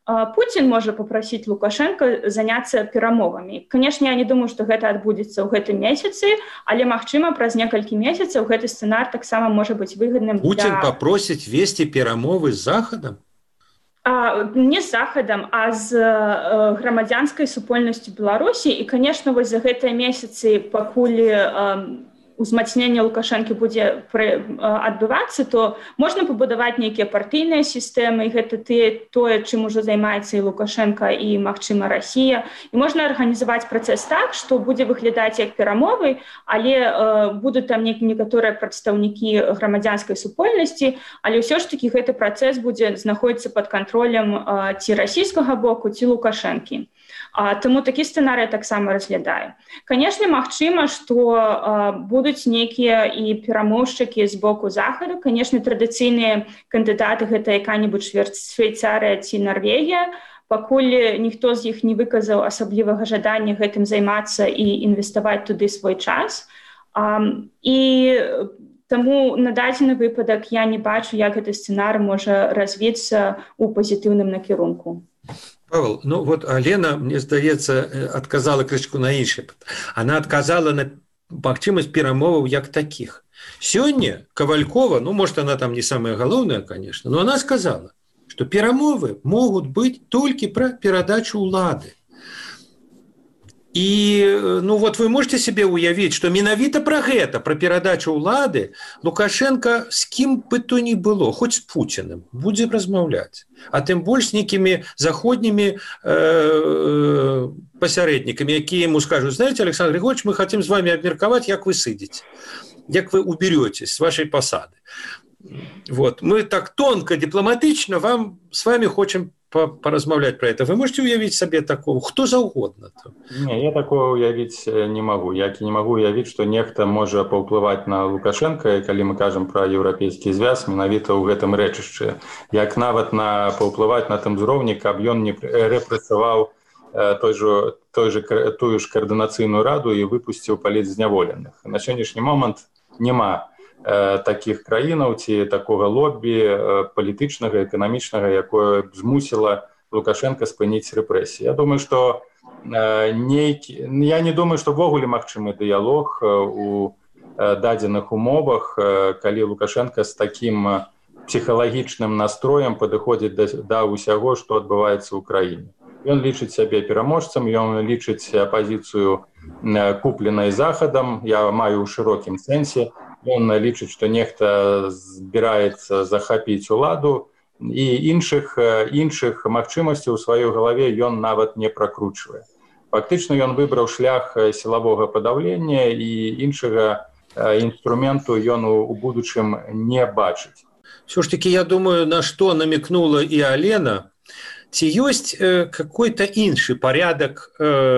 Путин может попросить Лукашенко заняться перамовами. Конечно, я не думаю, что это отбудется в этом месяце, але, магчыма, праз некалькі месяцев этот сценарий так само может быть выгодным. Путин попросит вести перамовы с Заходом? Не з Захадам, а з грамадзянскай супольнасцю Беларусі. І, конечно, вось за гэтыя месяцы, пакуль узмацнение Лукашенко будет отбываться, то можно побудовать некие партийные системы, и это то, чем уже занимается и Лукашенко, и, магчыма, Россия. И можно организовать процесс так, что будет выглядать как перамовы, але будут там некоторые представники громадянской супольности, але все ж таки этот процесс будет находиться под контролем ці российского боку, ці Лукашенки. Тому такі сцэнарыі таксама разглядаю. Канешне, магчыма, што будуць нейкія і перамоўшчыкі з боку Захаду. Канешне, традыцыйныя кандыдаты гэта якая-небудзь Швейцарыя ці Нарвегія. Пакуль ніхто з іх не выказаў асаблівага жадання гэтым займацца і інвеставаць туды свой час. І таму на дадзены выпадак я не бачу, як гэты сцэнарый можа развіцца ў пазітыўным накірунку. Павел, ну вот Алена, мне здаецца, отказала крышку на іншае. Она отказала на магчымасць перамоваў як таких. Сёння Ковалькова, ну, может, она там не самая галоўная, конечно, но она сказала, что перамовы могут быть только про перадачу улады. И, ну вот вы можете себе уявить, что менавіта про гэта, про перадачу улады, Лукашенко с кем бы то ни было, хоть с Путиным, будет размаўляць. А тем больше с некими заходними посередниками, якія ему скажут: знаете, Александр Григорьевич, мы хотим с вами обмерковать, как вы сидите, как вы уберетесь с вашей посады. Вот. Мы так тонко, дипломатично с вами хотим поразмаўляць про это. Вы можете уявить себе такого? Кто заўгодна? Не, я такого уявить не могу. Я не могу уявить, что нехта можа паўплываць на Лукашенко, калі мы кажем про еўрапейскі звяз, менавіта ў гэтым рэчышчы. Як нават паўплываць на тым узроўні, каб ён не рэпрэсаваў тую ж координацыйную раду і выпусціў палітзняволеных. На сённяшні момант няма таких краінаў ці такога лоббі палітычнага, эканамічнага, якое б змусіла Лукашенко спыніць рэпрэсіі. Я думаю, што я не думаю, што ввогуле магчымы дыялог у дадзеных умовах, калі Лукашенко з такім псіхалагічным настроем падыходзіць да ўсяго, што адбываецца ў краіне. Ён лічыць сябе пераможцам, ён лічыць апазіцыю купленай Захадам, я маю ў шырокім сэнсе. Он лічыць, што нехта збіраецца захапіць уладу, і іншых магчымасцей у сваёй галаве ён нават не пракручвае. Фактычна ён выбраў шлях сілавога падаўлення, і іншага інструменту ён у будучым не бачыць. Все ж таки, я думаю, на что намекнула и Алена, ці ёсць какой-то іншы порядок,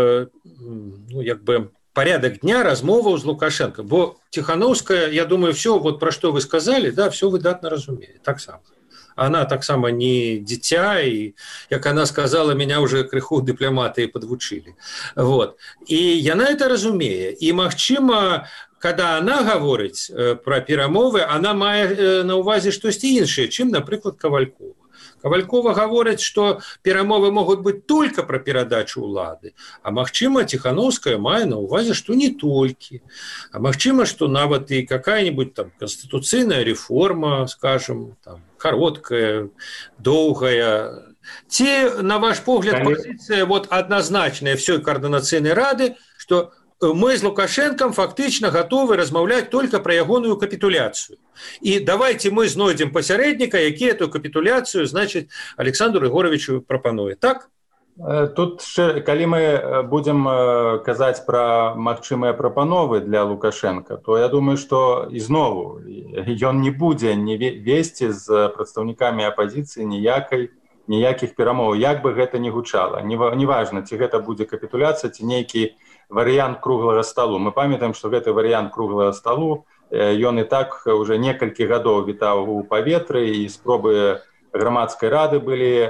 ну, як бы, порядок дня размоваў з Лукашенко. Бо Тихановская, я думаю, все, вот про что вы сказали, да, все выдатно разумеет. Так само. Она так само не дитя, и, как она сказала, меня уже крыху дыпломаты подвучили. Вот. И яна это разумее. И, магчыма, когда она говорит про перамовы, она мае на увазе штосьці іншае, чым, напрыклад, Ковалькова. Ковалькова говорит, что перамовы могут быть только про перадачу улады, а магчыма, Тихановская мае на увазе, что не только. А магчыма, что нават и какая-нибудь там конституцыйная реформа, скажем, там, короткая, долгая. Те, на ваш погляд, позиция вот однозначная всей координационной рады, что мы с Лукашенком фактично готовы размаўляць только про ягоную капитуляцию. И давайте мы знойдем посередника, які эту капитуляцию, значит, Александру Егоровичу прапануе. Так? Тут, калі мы будем казаць про магчымыя прапановы для Лукашенко, то я думаю, что ізнову ён не будзе весці з прадстаўнікамі апозіцыі ніякіх перамоў, як бы гэта ни гучала. Неважно, ці гэта будзе капитуляция, ці нейкі вариант круглого столу. Мы памятаем, что гэты вариант круглого столу, ён и так уже некалькі гадоў вітаў у паветры, і спробы грамадской рады были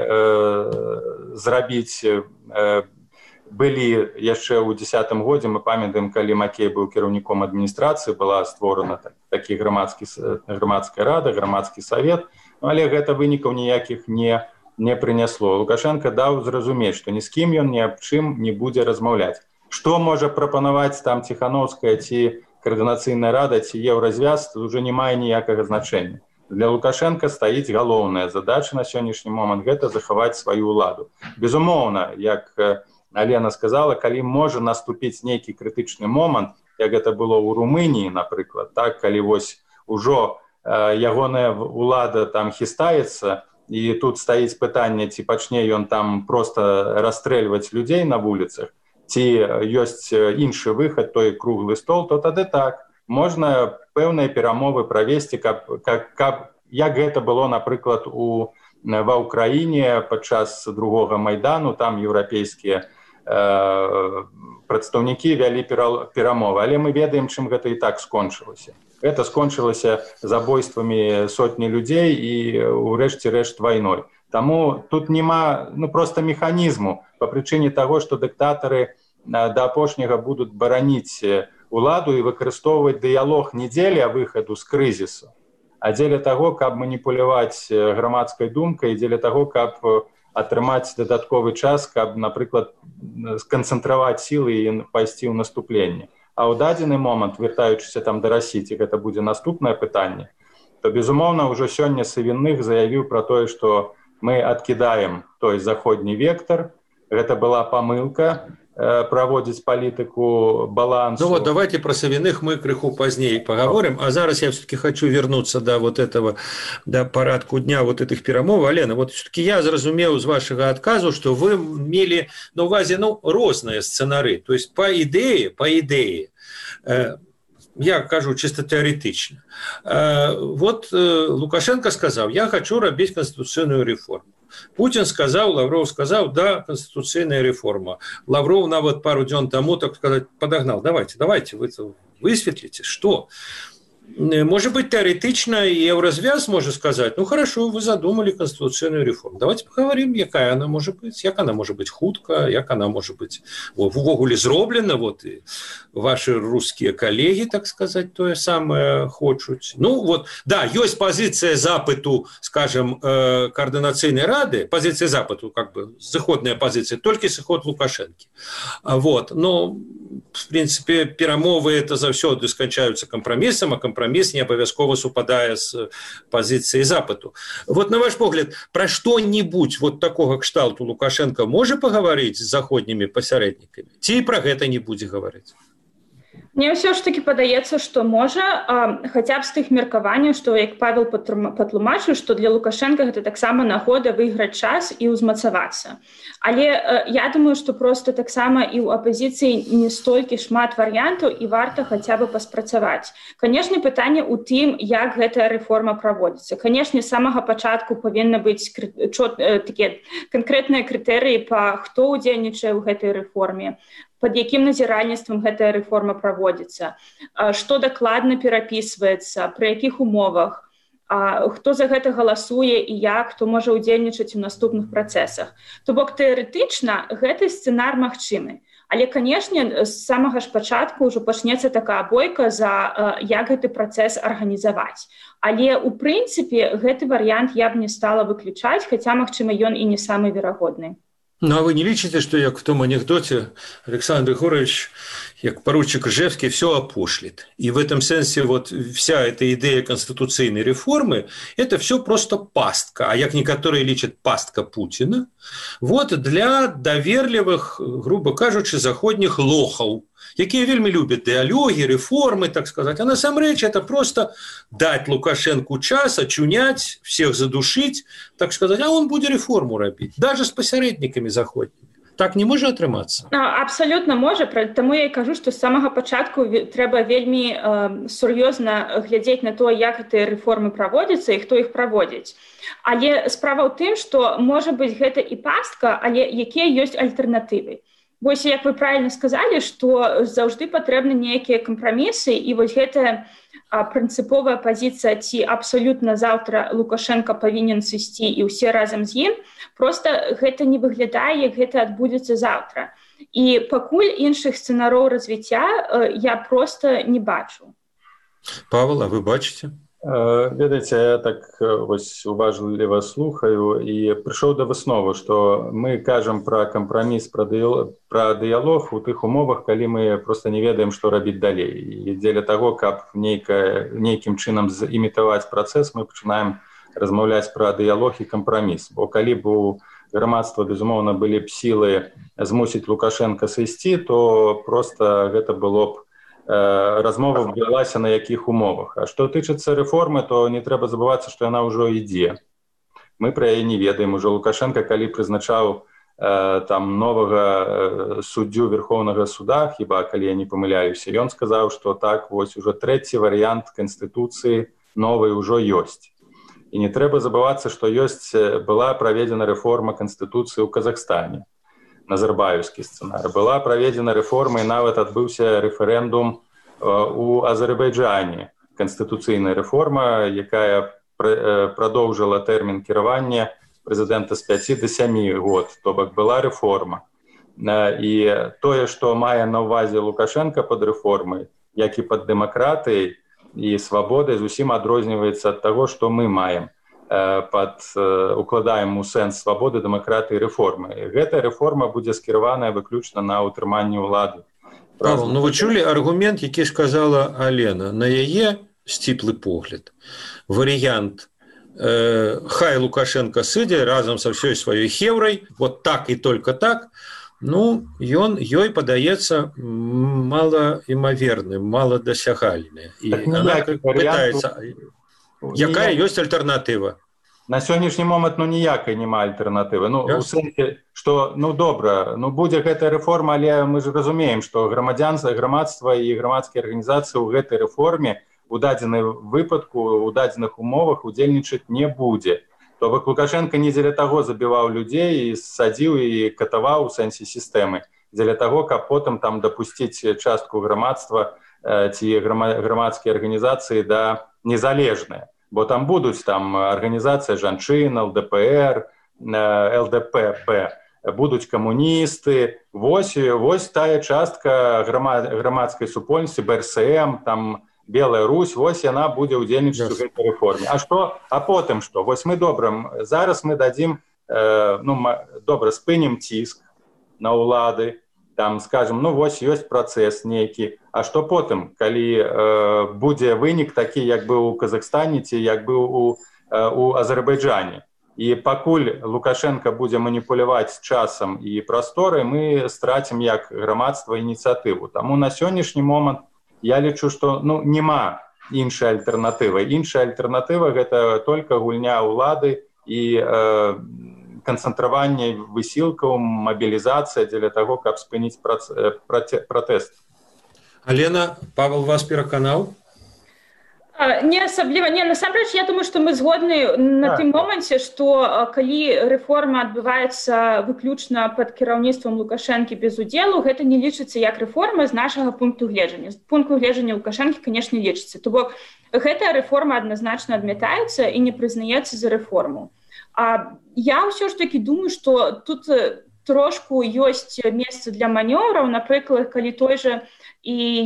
зрабіць, былі яшчэ ў 2010 годзе. Мы памятаем, калі Макей быў кіраўніком адміністрацыі, была створана грамадская рада, грамадскі савет, але гэта вынікаў ніякіх не не прынясло. Лукашенко даў зразумець, што ні з кім ён ні аб чым не будзе размаўляць. Што можа прапанаваць там Ціхановская ці Координацыйная рада ці Еўразвяз, уже не мае ніякага значэння. Для Лукашенко стаіць галоўная задача на сённяшні момант – гэта захаваць сваю ўладу. Безумоўна, як Алена сказала, калі можа наступіць нейкі крытычны момант, як гэта было ў Румыніі, напрыклад, так, калі вось ужо ягоная ўлада там хістаецца, і тут стаіць пытанне, ці пачне ён там проста расстрэльваць людзей на вуліцах, ці ёсць іншы выхад, той круглы стол, то тады так, можна пэўныя перамовы правесці, як гэта было, напрыклад, ва ўкраіне падчас другога Майдану, там еўрапейскія прадстаўнікі вялі перамовы. Але мы ведаем, чым гэта і так скончылася. Гэта скончылася забойствамі сотні людзей і, урэшце рэшт, вайной. Таму тут няма проста механізму па прычыне таго, што дыктатары да апошняга будуць бараніць уладу і выкарыстоўваць дыялог не дзеля выхаду з крызісу, а дзеля таго, каб маніпуляваць грамадскай думкай, дзеля таго, каб атрымаць дадатковы час, каб, напрыклад, сканцэнтраваць сілы і пайсці ў наступленне. А ў дадзены момант, вяртаючыся там да Расіі, гэта будзе наступнае пытанне, то, безумоўна, ўжо сёння Савінных заявіў пра тое, што мы адкідаем той заходні вектар, гэта была памылка, проводить политику баланса. Ну вот давайте про Савиных мы крыху позднее поговорим, а зараз я все-таки хочу вернуться до вот этого, до порядку дня вот этих перамов. Алена, вот все-таки я зразумеў з вашего отказу, что вы мели на увазе, розныя сценары, то есть по идее, я кажу чисто теоретично. Вот Лукашенко сказал, я хочу робить конституционную реформу. Путин сказал, Лавров сказал, да, конституционная реформа. Лавров нават пару дзён тому, так сказать, подогнал. Давайте, вы высветлите, что? Может быть, теоретично и Еврозвяз может сказать, хорошо, вы задумали конституционную реформу. Давайте поговорим, якая она может быть, як она может быть хутка, як она может быть увогуле зроблена, вот и ваши русские коллеги, так сказать, то самое хочуць. Да, есть позиция запыту, скажем, Координацыйнай рады, позиция запыту, как бы, сыходная позиция, только сыход Лукашенко. Но, в принципе, перамовы это заўсёды сканчаюцца компромиссом, а компромисс не абавязкова супадае з пазіцыяй запыту. Вот на ваш погляд, пра што-нибудь вот такога кшталту Лукашенко можа пагаварыць з заходнімі пасярэднікамі? Ці пра гэта не будзе гаварыць? Мне ўсё ж таки падаецца, што можа, хаця б з тых меркаванняў, што, як Павел патлумачыў, што для Лукашенка гэта таксама нагода выйграць час і ўзмацавацца. Але я думаю, што проста таксама і ў апазіцыі не столькі шмат варыянтаў і варта хаця бы паспрацаваць. Канешне, пытанне ў тым, як гэтая рэформа праводзіцца. Канешне, з самага пачатку павінны быць такія канкрэтныя крытэрыі па хто ўдзельнічае ў гэтай рэформе, под якім назіральніцтвам гэтая рэформа праводзіцца, што дакладна перапісваецца, пры якіх умовах, хто за гэта галасуе і як, хто можа ўдзельнічаць у наступных працэсах. То бок тэарэтычна гэты сцэнар магчымы. Але, канешне, з самага ж пачатку ўжо пачнецца такая бойка за як гэты працэс арганізаваць. Але, у прынцыпе, гэты варыянт я б не стала выключаць, хаця, магчыма, ён і не самы верагодны. А вы не лічыце, што як в том анекдоте Александр Григорьевич, як поручик Ижевский, все опошлит. И в этом сенсе вот вся эта идея конституционной реформы – это все просто пастка. А як некоторые лічат пастка Путина, вот для доверливых, грубо кажучи, заходних лохов, якія вельмі любят диалоги, реформы, так сказать. А насамрэч это просто дать Лукашенку час, очунять, всех задушить, так сказать, а он будет реформу робить, даже с посередниками заходними. Так не можа атрымацца? Абсолютно можа, таму я і кажу, што з самага пачатку трэба вельмі сур'ёзна глядзець на то, як гэтыя рэформы праводзяцца і хто іх праводзіць. Але справа ў тым, што можа быць гэта і пастка, але якія ёсць альтэрнатывы. Вось, як вы правильно сказали, што заўжды патрэбны нейкія кампрамісы, і вось гэтая прынцыповая пазіцыя, ці абсалютна заўтра Лукашенко павінен сысці і ўсе разам з ім, проста гэта не выглядае, як гэта адбудзецца заўтра. І пакуль іншых сцэнароў развіцця я проста не бачу. Павел, а вы бачыце? Ведаеце, я так уважліва слухаю і прыйшоў да высновы, што мы кажам пра кампраміс, пра дыялог у тых умовах, калі мы проста не ведаем, што рабіць далей. І дзеля таго, каб нейкім чынам імітаваць працэс, мы пачынаем размаўляць пра дыялог і кампраміс. Бо калі б у грамадства, безумоўна, былі б сілы змусіць Лукашенка сысці, то проста гэта было б размова ввялася на якіх умовах. А што тычыцца рэформы, то не трэба забывацца, што яна ўжо ідзе. Мы пра яе не ведаем. Ужо Лукашенка, калі прызначаў там новага суддзю Верховнага суда, хіба калі я не памыляюся, ён сказаў, што так, вось ужо трэці варыянт Канстытуцыі новай ужо ёсць. І не трэба забывацца, што была праведзена рэформа Канстытуцыі ў Казахстане. Назарбаевскі сцэнар. Была праведзена рэформа і нават адбыўся рэферэндум у Азербайджане. Канстытуцыйная рэформа, якая прадоўжыла тэрмін кіравання прэзідэнта з 5 до 7 год. То бок была рэформа. І тое, што мае на ўвазе Лукашенка пад рэформай, як і пад дэмакратыяй і свабодай, зусім адрозніваецца ад таго, што мы маем. Укладаем у сэнс свабоды, дэмакратыі, рэформы. Гэтая рэформа будзе скіраваная выключна на ўтрыманне ўлады. Павел, ну вы чулі аргумент, які сказала Алена. На яе сціплы погляд. Варыянт хай Лукашенко сыдзе разам са ўсёй сваёй хеўрай, вот так і только так, ну, ёй падаецца малаімаверным, маладасягальны. І она пытаецца... Якая ёсць альтэрнатыва? На сённяшні момант ніякай няма альтэрнатывы. У сэнсе, што добра, будзе гэтая рэформа, але мы ж разумеем, што грамадства і грамадскія арганізацыі ў гэтай рэформе у дадзеным выпадку, у дадзеных умовах удзельнічаць не будзе. То бок Лукашенко не дзеля таго забіваў людзей і садзіў і катаваў у сэнсе сістэмы, дзеля таго, каб потым там дапусціць частку грамадства ці грамадскія арганізацыі да незалежныя. Бо там будуць арганізацыя жанчын, ЛДПР, ЛДПБ, будуць камуністы. Вось тая частка грамадскай супольнасці, БРСМ, там Белая Русь, вось яна будзе ўдзельнічаць у гэтай рэформе. А потым што? Вось мы зараз мы дадзім, спынім ціск на ўлады, там скажем, вось ёсць працэс нейкі, а што потым, калі будзе вынік такі, як быў у Казахстане ці як быў у Азербайджане. І пакуль Лукашенко будзе маніпуляваць часам і прасторай, мы страцім як грамадства ініцыятыву. Таму на сённяшні момант я лічу, што няма іншай альтэрнатывы. Іншая альтэрнатыва гэта толькі гульня ўлады і канцэнтраванне высілкаў, мабілізацыя дзеля таго, каб спыніць пратэст. Алена, Павел вас пераканаў? Не асабліва. Насамрэч, я думаю, што мы згодны на тым моманце, што калі рэформа адбываецца выключна пад кіраўніцтвам Лукашэнкі без удзелу, гэта не лічыцца як рэформа з нашага пункту гледжання. З пункту гледжання Лукашэнкі, канешне, лічыцца. То бок, гэтая рэформа адназначна адмятаецца і не прызнаецца за рэформу. Я ўсё ж такі думаю, што тут трошку ёсць месца для манёвраў, напрыклад, калі той жа, і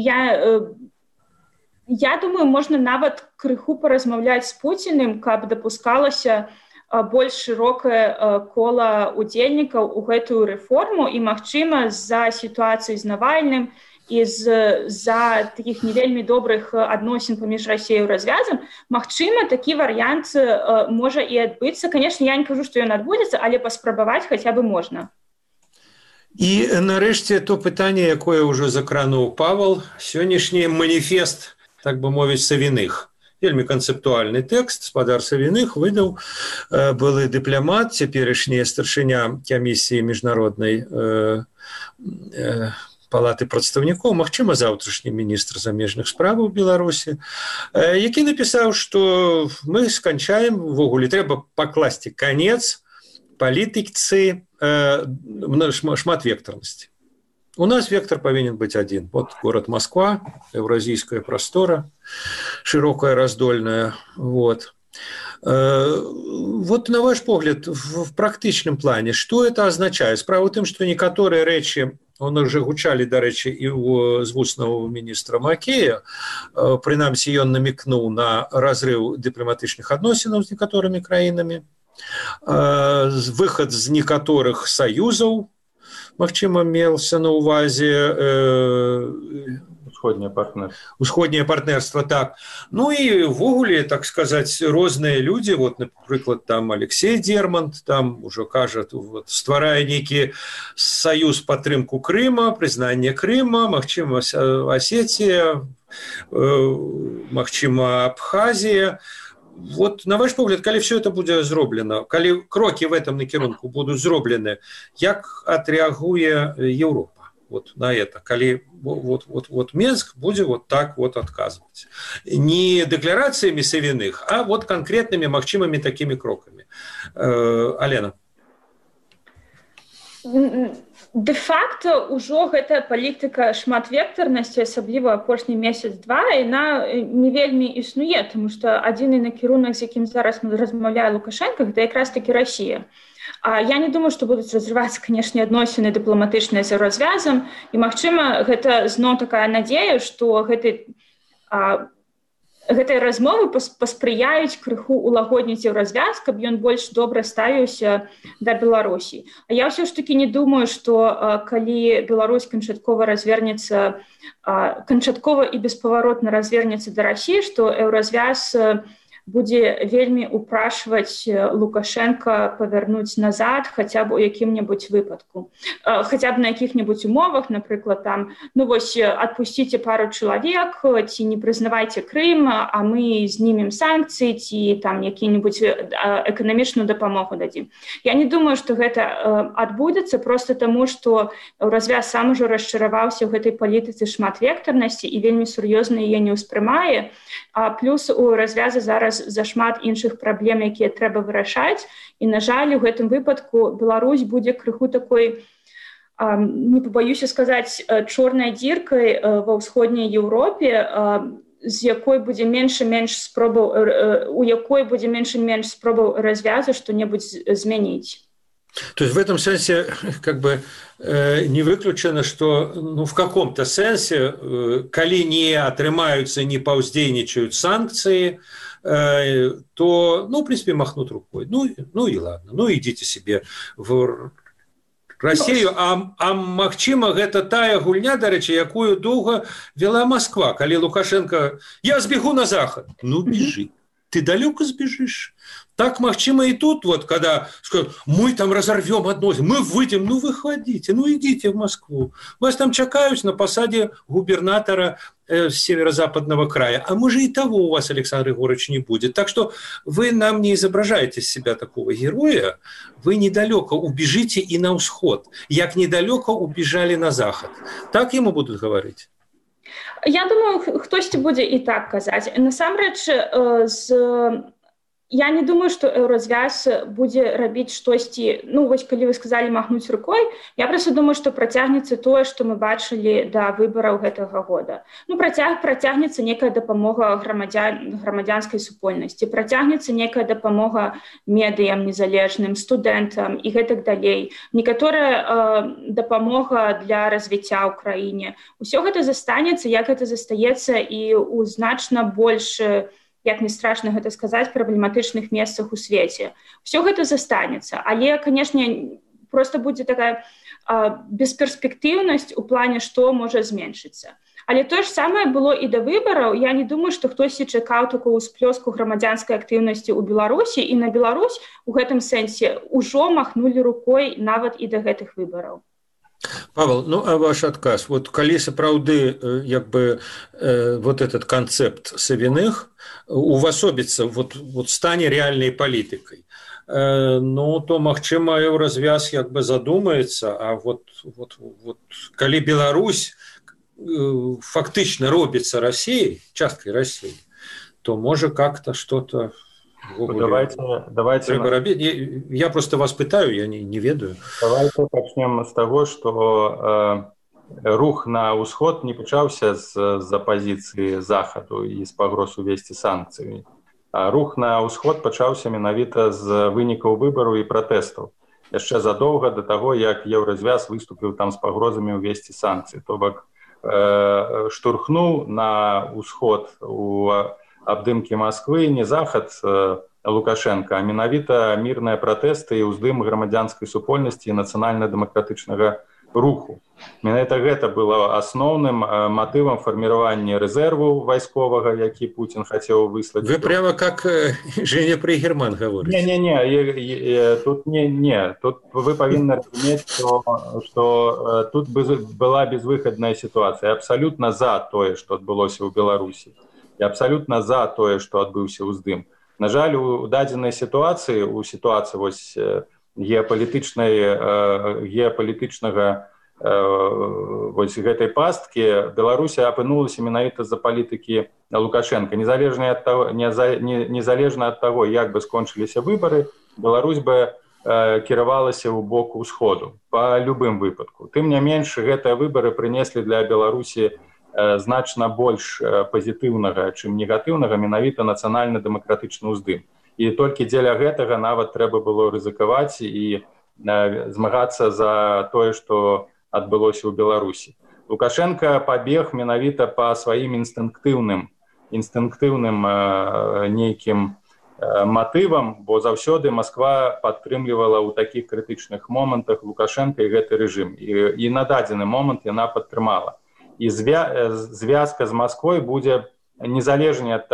я думаю, можна нават крыху паразмаўляць з Пуціным, каб дапускалася больш шырокае кола удзельнікаў у гэтую рэформу, і, магчыма, з-за сітуацыі з Навальным і з-за такіх не вельмі добрых адносін паміж Расіяй і развязам, магчыма, такі варыянт можа і адбыцца. Канешне, я не кажу, што ён адбудзецца, але паспрабаваць хаця бы можна. І, нарэшце, то пытанне, якое ўжо закрануў Павел, сённяшні маніфест, так бы мовіць, Савіных. Вельмі канцэптуальны тэкст спадар Савіных выдаў былы дыпламат, цяперашні старшыня камісіі міжнароднай палаты прадстаўнікоў, магчыма, заўтрашні міністр замежных справаў Беларусі, які напісаў, што мы сканчаем, увогуле трэба пакласці канец палітыцы шматвектарнасці. У нас вектор павінен быць адзін. Вот город Москва, еўразійская прастора, шырокая, раздольная. Вот, на ваш погляд, в практычным плане, што это означае? Справа ў тым, што некаторыя рэчы он уже гучалі, дарэчы, і з вуснаў міністра Макея. Прынамсі, ён намекнуў на разрыв дыпламатычных адносінаў з некаторымі краінамі, выхад з некаторых саюзаў, магчыма, мелся на ўвазе усходняе партнерство, так. Ну і ввогуле, так сказаць, розныя людзі, вот, напрыклад, там Алексей Дермант, там ужо кажа, вот, стварае нейкі саюз падтрымку Крыма, прызнанне Крыма, магчыма, Осетія, магчыма, Абхазія. Вот, на ваш погляд, калі все это будзе зроблена, калі крокі в этом накірунку будуць зроблены, як адрэагуе Еўропа вот на это, калі вот Минск будзе вот так вот адказваць? Не дэкларацыямі Савіных, а вот конкретнымі магчымымі такімі крокамі. Алена. Де-факто ўжо гэтая палітыка шматвектарнасці, асабліва апошні месяц-два, яна не вельмі існуе, тому што адзіны накірунак, з якім зараз размаўляе Лукашенко, гэта якраз такі Расія. Я не думаю, што будуць разрывацца, канешне, адносіны дыпламатычныя за развязам, і, магчыма, гэта зноў такая надзея, што гэтай размовы паспрыяюць крыху улагодніць развяз, каб ён больш добра ставіўся да Беларусі. А я ўсё ж такі не думаю, што калі Беларусь канчаткова і беспаваротна развернецца да Расіі, што еўразвяз будзе вельмі упрашваць Лукашенко павярнуць назад хаця б у якім-небудзь выпадку. Хаця б на якіх-небудзь умовах, напрыклад, там, ну вось, адпусціце пару чалавек, ці не прызнавайце Крым, а мы знімем санкцыі, ці там які-небудзь эканамічную дапамогу дадзім. Я не думаю, што гэта адбудзецца проста таму, што развяз сам ужо расчараваўся ў гэтай палітыцы шматвектарнасці і вельмі сур'ёзна яе не ўспрымае. Плюс у развяза зараз зашмат іншых праблем, якія трэба вырашаць. І, на жаль, у гэтым выпадку Беларусь будзе крыху такой, не побаюся сказаць, чорнай дзіркай ва ўсходняй Еўропе, з якой будзе менш і менш спробаў, у якой будзе менш і менш спробаў развязу што-небудзь змяніць. То есть в этом сенсе как бы не выключено, что ну, в каком-то сенсе, коли не отрымаются, не паўздзейнічаюць санкции, то, ну, в принципе, махнут рукой. Ну и ладно, ну идите себе в Россию. А магчыма, гэта тая гульня, дарэчы, якую доўга вела Москва, калі Лукашенко: я сбегу на Захад. Ну, бежи. Ты далеко сбежишь. Так, магчыма, и тут, вот, когда скажут: мы там разорвем относины, мы выйдем, ну, выходите, ну, идите в Москву. Вас там чакаюць на посаде губернатора северо-западного края. А может, и того у вас, Александр Егорович, не будет. Так что вы нам не изображаете себя такого героя, вы недалеко убежите и на усход, як недалеко убежали на заход. Так ему будут говорить? Я думаю, хтосьці будзе і так казаць. Насамрэч, я не думаю, што еўразвяз будзе рабіць штосьці, ну, вось калі вы сказалі махнуць рукой, я проста думаю, што працягнецца тое, што мы бачылі да выбараў гэтага года. Ну, працягнецца некая дапамога грамадзянскай супольнасці, працягнецца некая дапамога медыям незалежным, студэнтам і гэтак далей. Некаторая дапамога для развіцця ў краіне. Усё гэта застанецца, як гэта застаецца і ў значна больш, як не страшна гэта сказаць, праблематычных месцах у свеце. Усё гэта застанецца, але, канешне, проста будзе такая бесперспектыўнасць у плане, што можа зменшыцца. Але тое ж самае было і да выбараў. Я не думаю, што хтосьці чакаў такую ўсплёску грамадзянскай актыўнасці ў Беларусі, і на Беларусь у гэтым сэнсе ўжо махнулі рукой нават і да гэтых выбараў. Павел, ну а ваш адказ, вот калі сапраўды як бы вот этот концепт Савіных увасобіцца, вот стане реальнай палітыкай, ну то магчыма еўразвяз як бы задумаецца, а вот калі Беларусь фактычна робіцца Россией, часткай России, то можа как-то что-то давайте. Я просто вас пытаю, я не ведаю. Давайте начнем с того, что рух на ўсход не пачаўся з апозіцыі захаду і з пагроз увесці санкцыі. А рух на ўсход пачаўся менавіта з вынікаў выбараў і пратэстаў. яшчэ задоўга да таго, як Еўразвяз выступіў там з пагрозамі ўвесці санкцыі. То бок штурхнуў на ўсход у абдымкі Масквы не захад Лукашенко, а менавіта мірныя пратэсты і ўздым грамадзянскай супольнасці і нацыянальна-дэмакратычнага руху. Менавіта гэта было асноўным матывам фарміравання рэзерву вайсковага, які Путін хацеў выслаць. Вы прямо как Женя Пригерман говорите. Не, тут не. Тут вы павінны разумець, што тут была безвыхадная сітуацыя. Я абсалютна за тое, што адбылося ў Беларусі. Я абсалютна за тое, што адбыўся ўздым. На жаль, у дадзенай сітуацыі, у сітуацыі вось геапалітычнага вось гэтай пасткі Беларусі апынулася менавіта з-за палітыкі Лукашенка. Незалежна ад таго, як бы скончыліся выбары, Беларусь бы кіравалася ў бок усходу па любым выпадку. Тым не менш, гэтыя выбары прынеслі для Беларусі значна больш пазітыўнага, чым негатыўнага, менавіта нацыянальна-дэмакратычны ўздым. І толькі дзеля гэтага нават трэба было рызыкаваць і змагацца за тое, што адбылося ў Беларусі. Лукашенко пабег менавіта па сваім інстынктыўным нейкім матывам, бо заўсёды Масква падтрымлівала ў такіх крытычных момантах Лукашенко і гэты рэжым. І на дадзены момант яна падтрымала. І звязка з Масквой будзе незалежна ад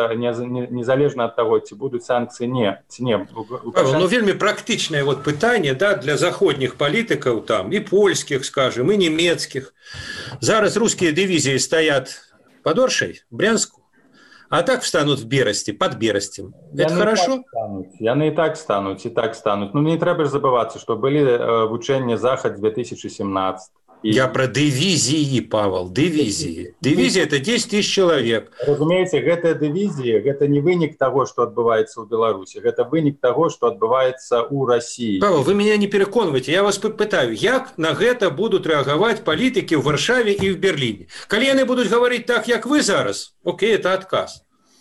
таго, ці будуць санкцыі, ці не. Ну, вельмі практычнае вот пытанне, да, для заходніх палітыкаў там, і польскіх, скажем, і нямецкіх. Зараз рускія дывізіі стаят под Оршей, Брянску, а так встанут в Берасці, под Берасцем. Это хорошо? Яны і так стануць. Ну, не трэба ж забывацца, што былі вучэнні Захад 2017. Я про дивизии, Павел, дивизии. Дивизия – это 10 тысяч человек. Разумеется, гэтая дивизия – это не вынік того, что отбывается в Беларуси. Это вынік того, что отбывается у России. Павел, вы меня не переконываете. Я вас пытаю, як на гэта будут реагировать политики в Варшаве и в Берлине? Калі яны будут говорить так, як вы зараз, окей, это отказ.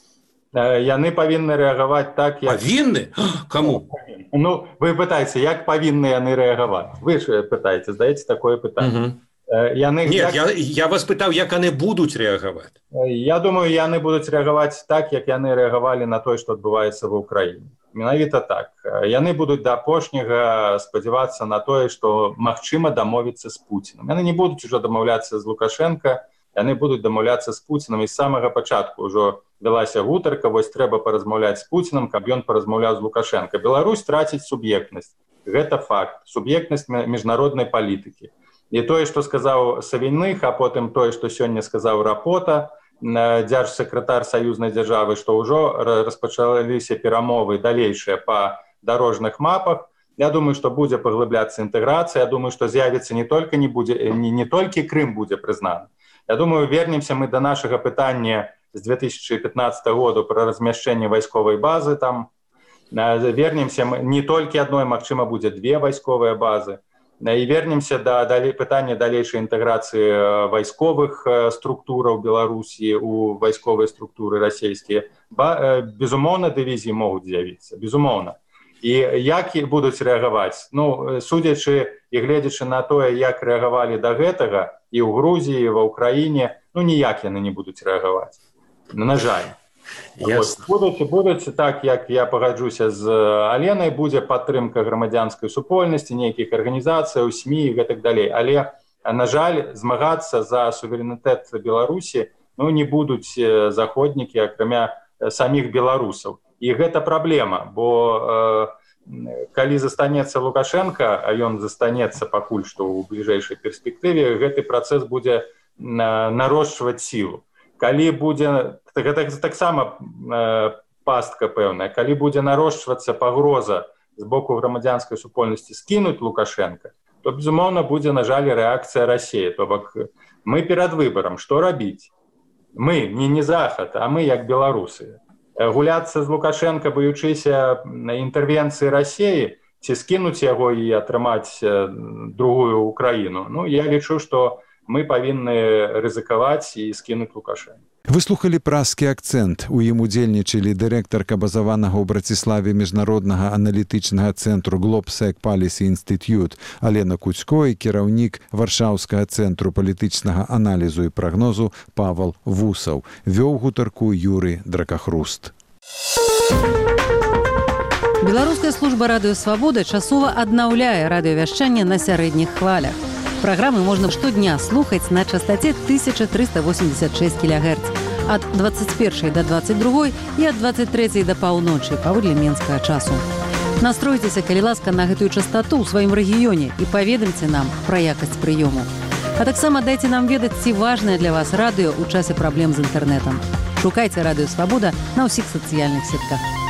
Яны павінны реагировать так, як... Павінны? Кому? Ну, вы пытаетесь, як павінны яны реагировать? Вы же пытаетесь, задаете такое пытание. Нет, я вас пытал, як яны будут реагировать. Я думаю, яны будут реагировать так, як яны реагировали на то, что отбывается в Украине. Менавіта так. Яны будут до апошняга спадзявацца на то, что магчыма дамовіцца с Путиным. Яны не будут уже домовляться с Лукашенко, яны будут домовляться с Путиным. И с самого початку уже велася гутарка, вось трэба паразмаўляць з Путиным, каб ён паразмаўляў з Лукашенко. Беларусь траціць суб'ектнасць. Гэта факт. Суб'ектнасць міжнароднай палітыкі. І тое, што сказаў Савіных, а потым тое, што сёння сказаў Рапота, дзяржсакратар саюзнай дзяржавы, што ўжо распачаліся перамовы далейшыя па дарожных мапах. Я думаю, што будзе паглыбляцца інтэграцыя. Я думаю, што з'явіцца не толькі Крым будзе прызнаны. Я думаю, вернемся мы до нашага пытання з 2015 года про размяшчэнне вайсковай базы там. Вернемся мы не толькі адной, магчыма, будзе 2 вайсковыя базы. І вернемся до пытання далейшай інтэграцыі вайсковых структураў Беларусі у вайсковыя структуры расійскія. Безумоўна, дывізіі могуць з'явіцца, безумоўна. І як будуць рэагаваць? Ну, судзячы і гледзячы на тое, як рэагавалі да гэтага і ў Грузіі, і ва Ўкраіне, ну, ніяк яны не будуць рэагаваць. На жаль. Будуць так, як я пагаджуся з Аленай, будзе падтрымка грамадзянскай супольнасці, нейкіх арганізацыяў, СМІ і гэтак далей. Але, на жаль, змагацца за суверэнітэт Беларусі, ну, не будуць заходнікі, акрамя саміх беларусаў. І гэта праблема, бо калі застанецца Лукашенко, а ён застанецца пакуль што ў бліжэйшай перспектыве, гэты працэс будзе нарошчваць сілу. Калі будзе, гэта таксама пастка пэўная, калі будзе нарошчвацца пагроза з боку грамадзянскай супольнасці скінуць Лукашенко, то, безумоўна, будзе, на жаль, рэакцыя Расіі. То бок мы перад выбарам, што рабіць? Мы, не Захад, а мы як беларусы. Гуляцца з Лукашенко, баючыся інтэрвенцыі Расіі, ці скінуць яго і атрымаць другую Украіну. Ну, я лічу, што мы павінны рызыкаваць і скінуць Лукашенко. Выслухалі празкі акцэнт. У ім удзельнічалі дырэктарка базаванага ў Браціславе міжнароднага аналітычнага цэнтру Globsec Policy Institute Алена Куцько і кіраўнік Варшаўскага цэнтру палітычнага аналізу і прагнозу Павал Вусаў. Вёў гутарку Юрый Дракахруст. Беларуская служба радыё «Свабода» часова аднаўляе радыёвяшчанне на сярэдніх хвалях. Праграмы можна штодня слухаць на частоце 1386 кГц ад 21 до 22 і ад 23 до паўночы паводле менскага часу. Настройцеся, калі ласка, на гэтую частоту ў сваім рэгіёне і паведамце нам пра якасць прыёму. А таксама дайце нам ведаць, ці важнае для вас радыё ў часе праблем з інтэрнэтам. Шукайце радыё «Свабода» на ўсіх сацыяльных сетках.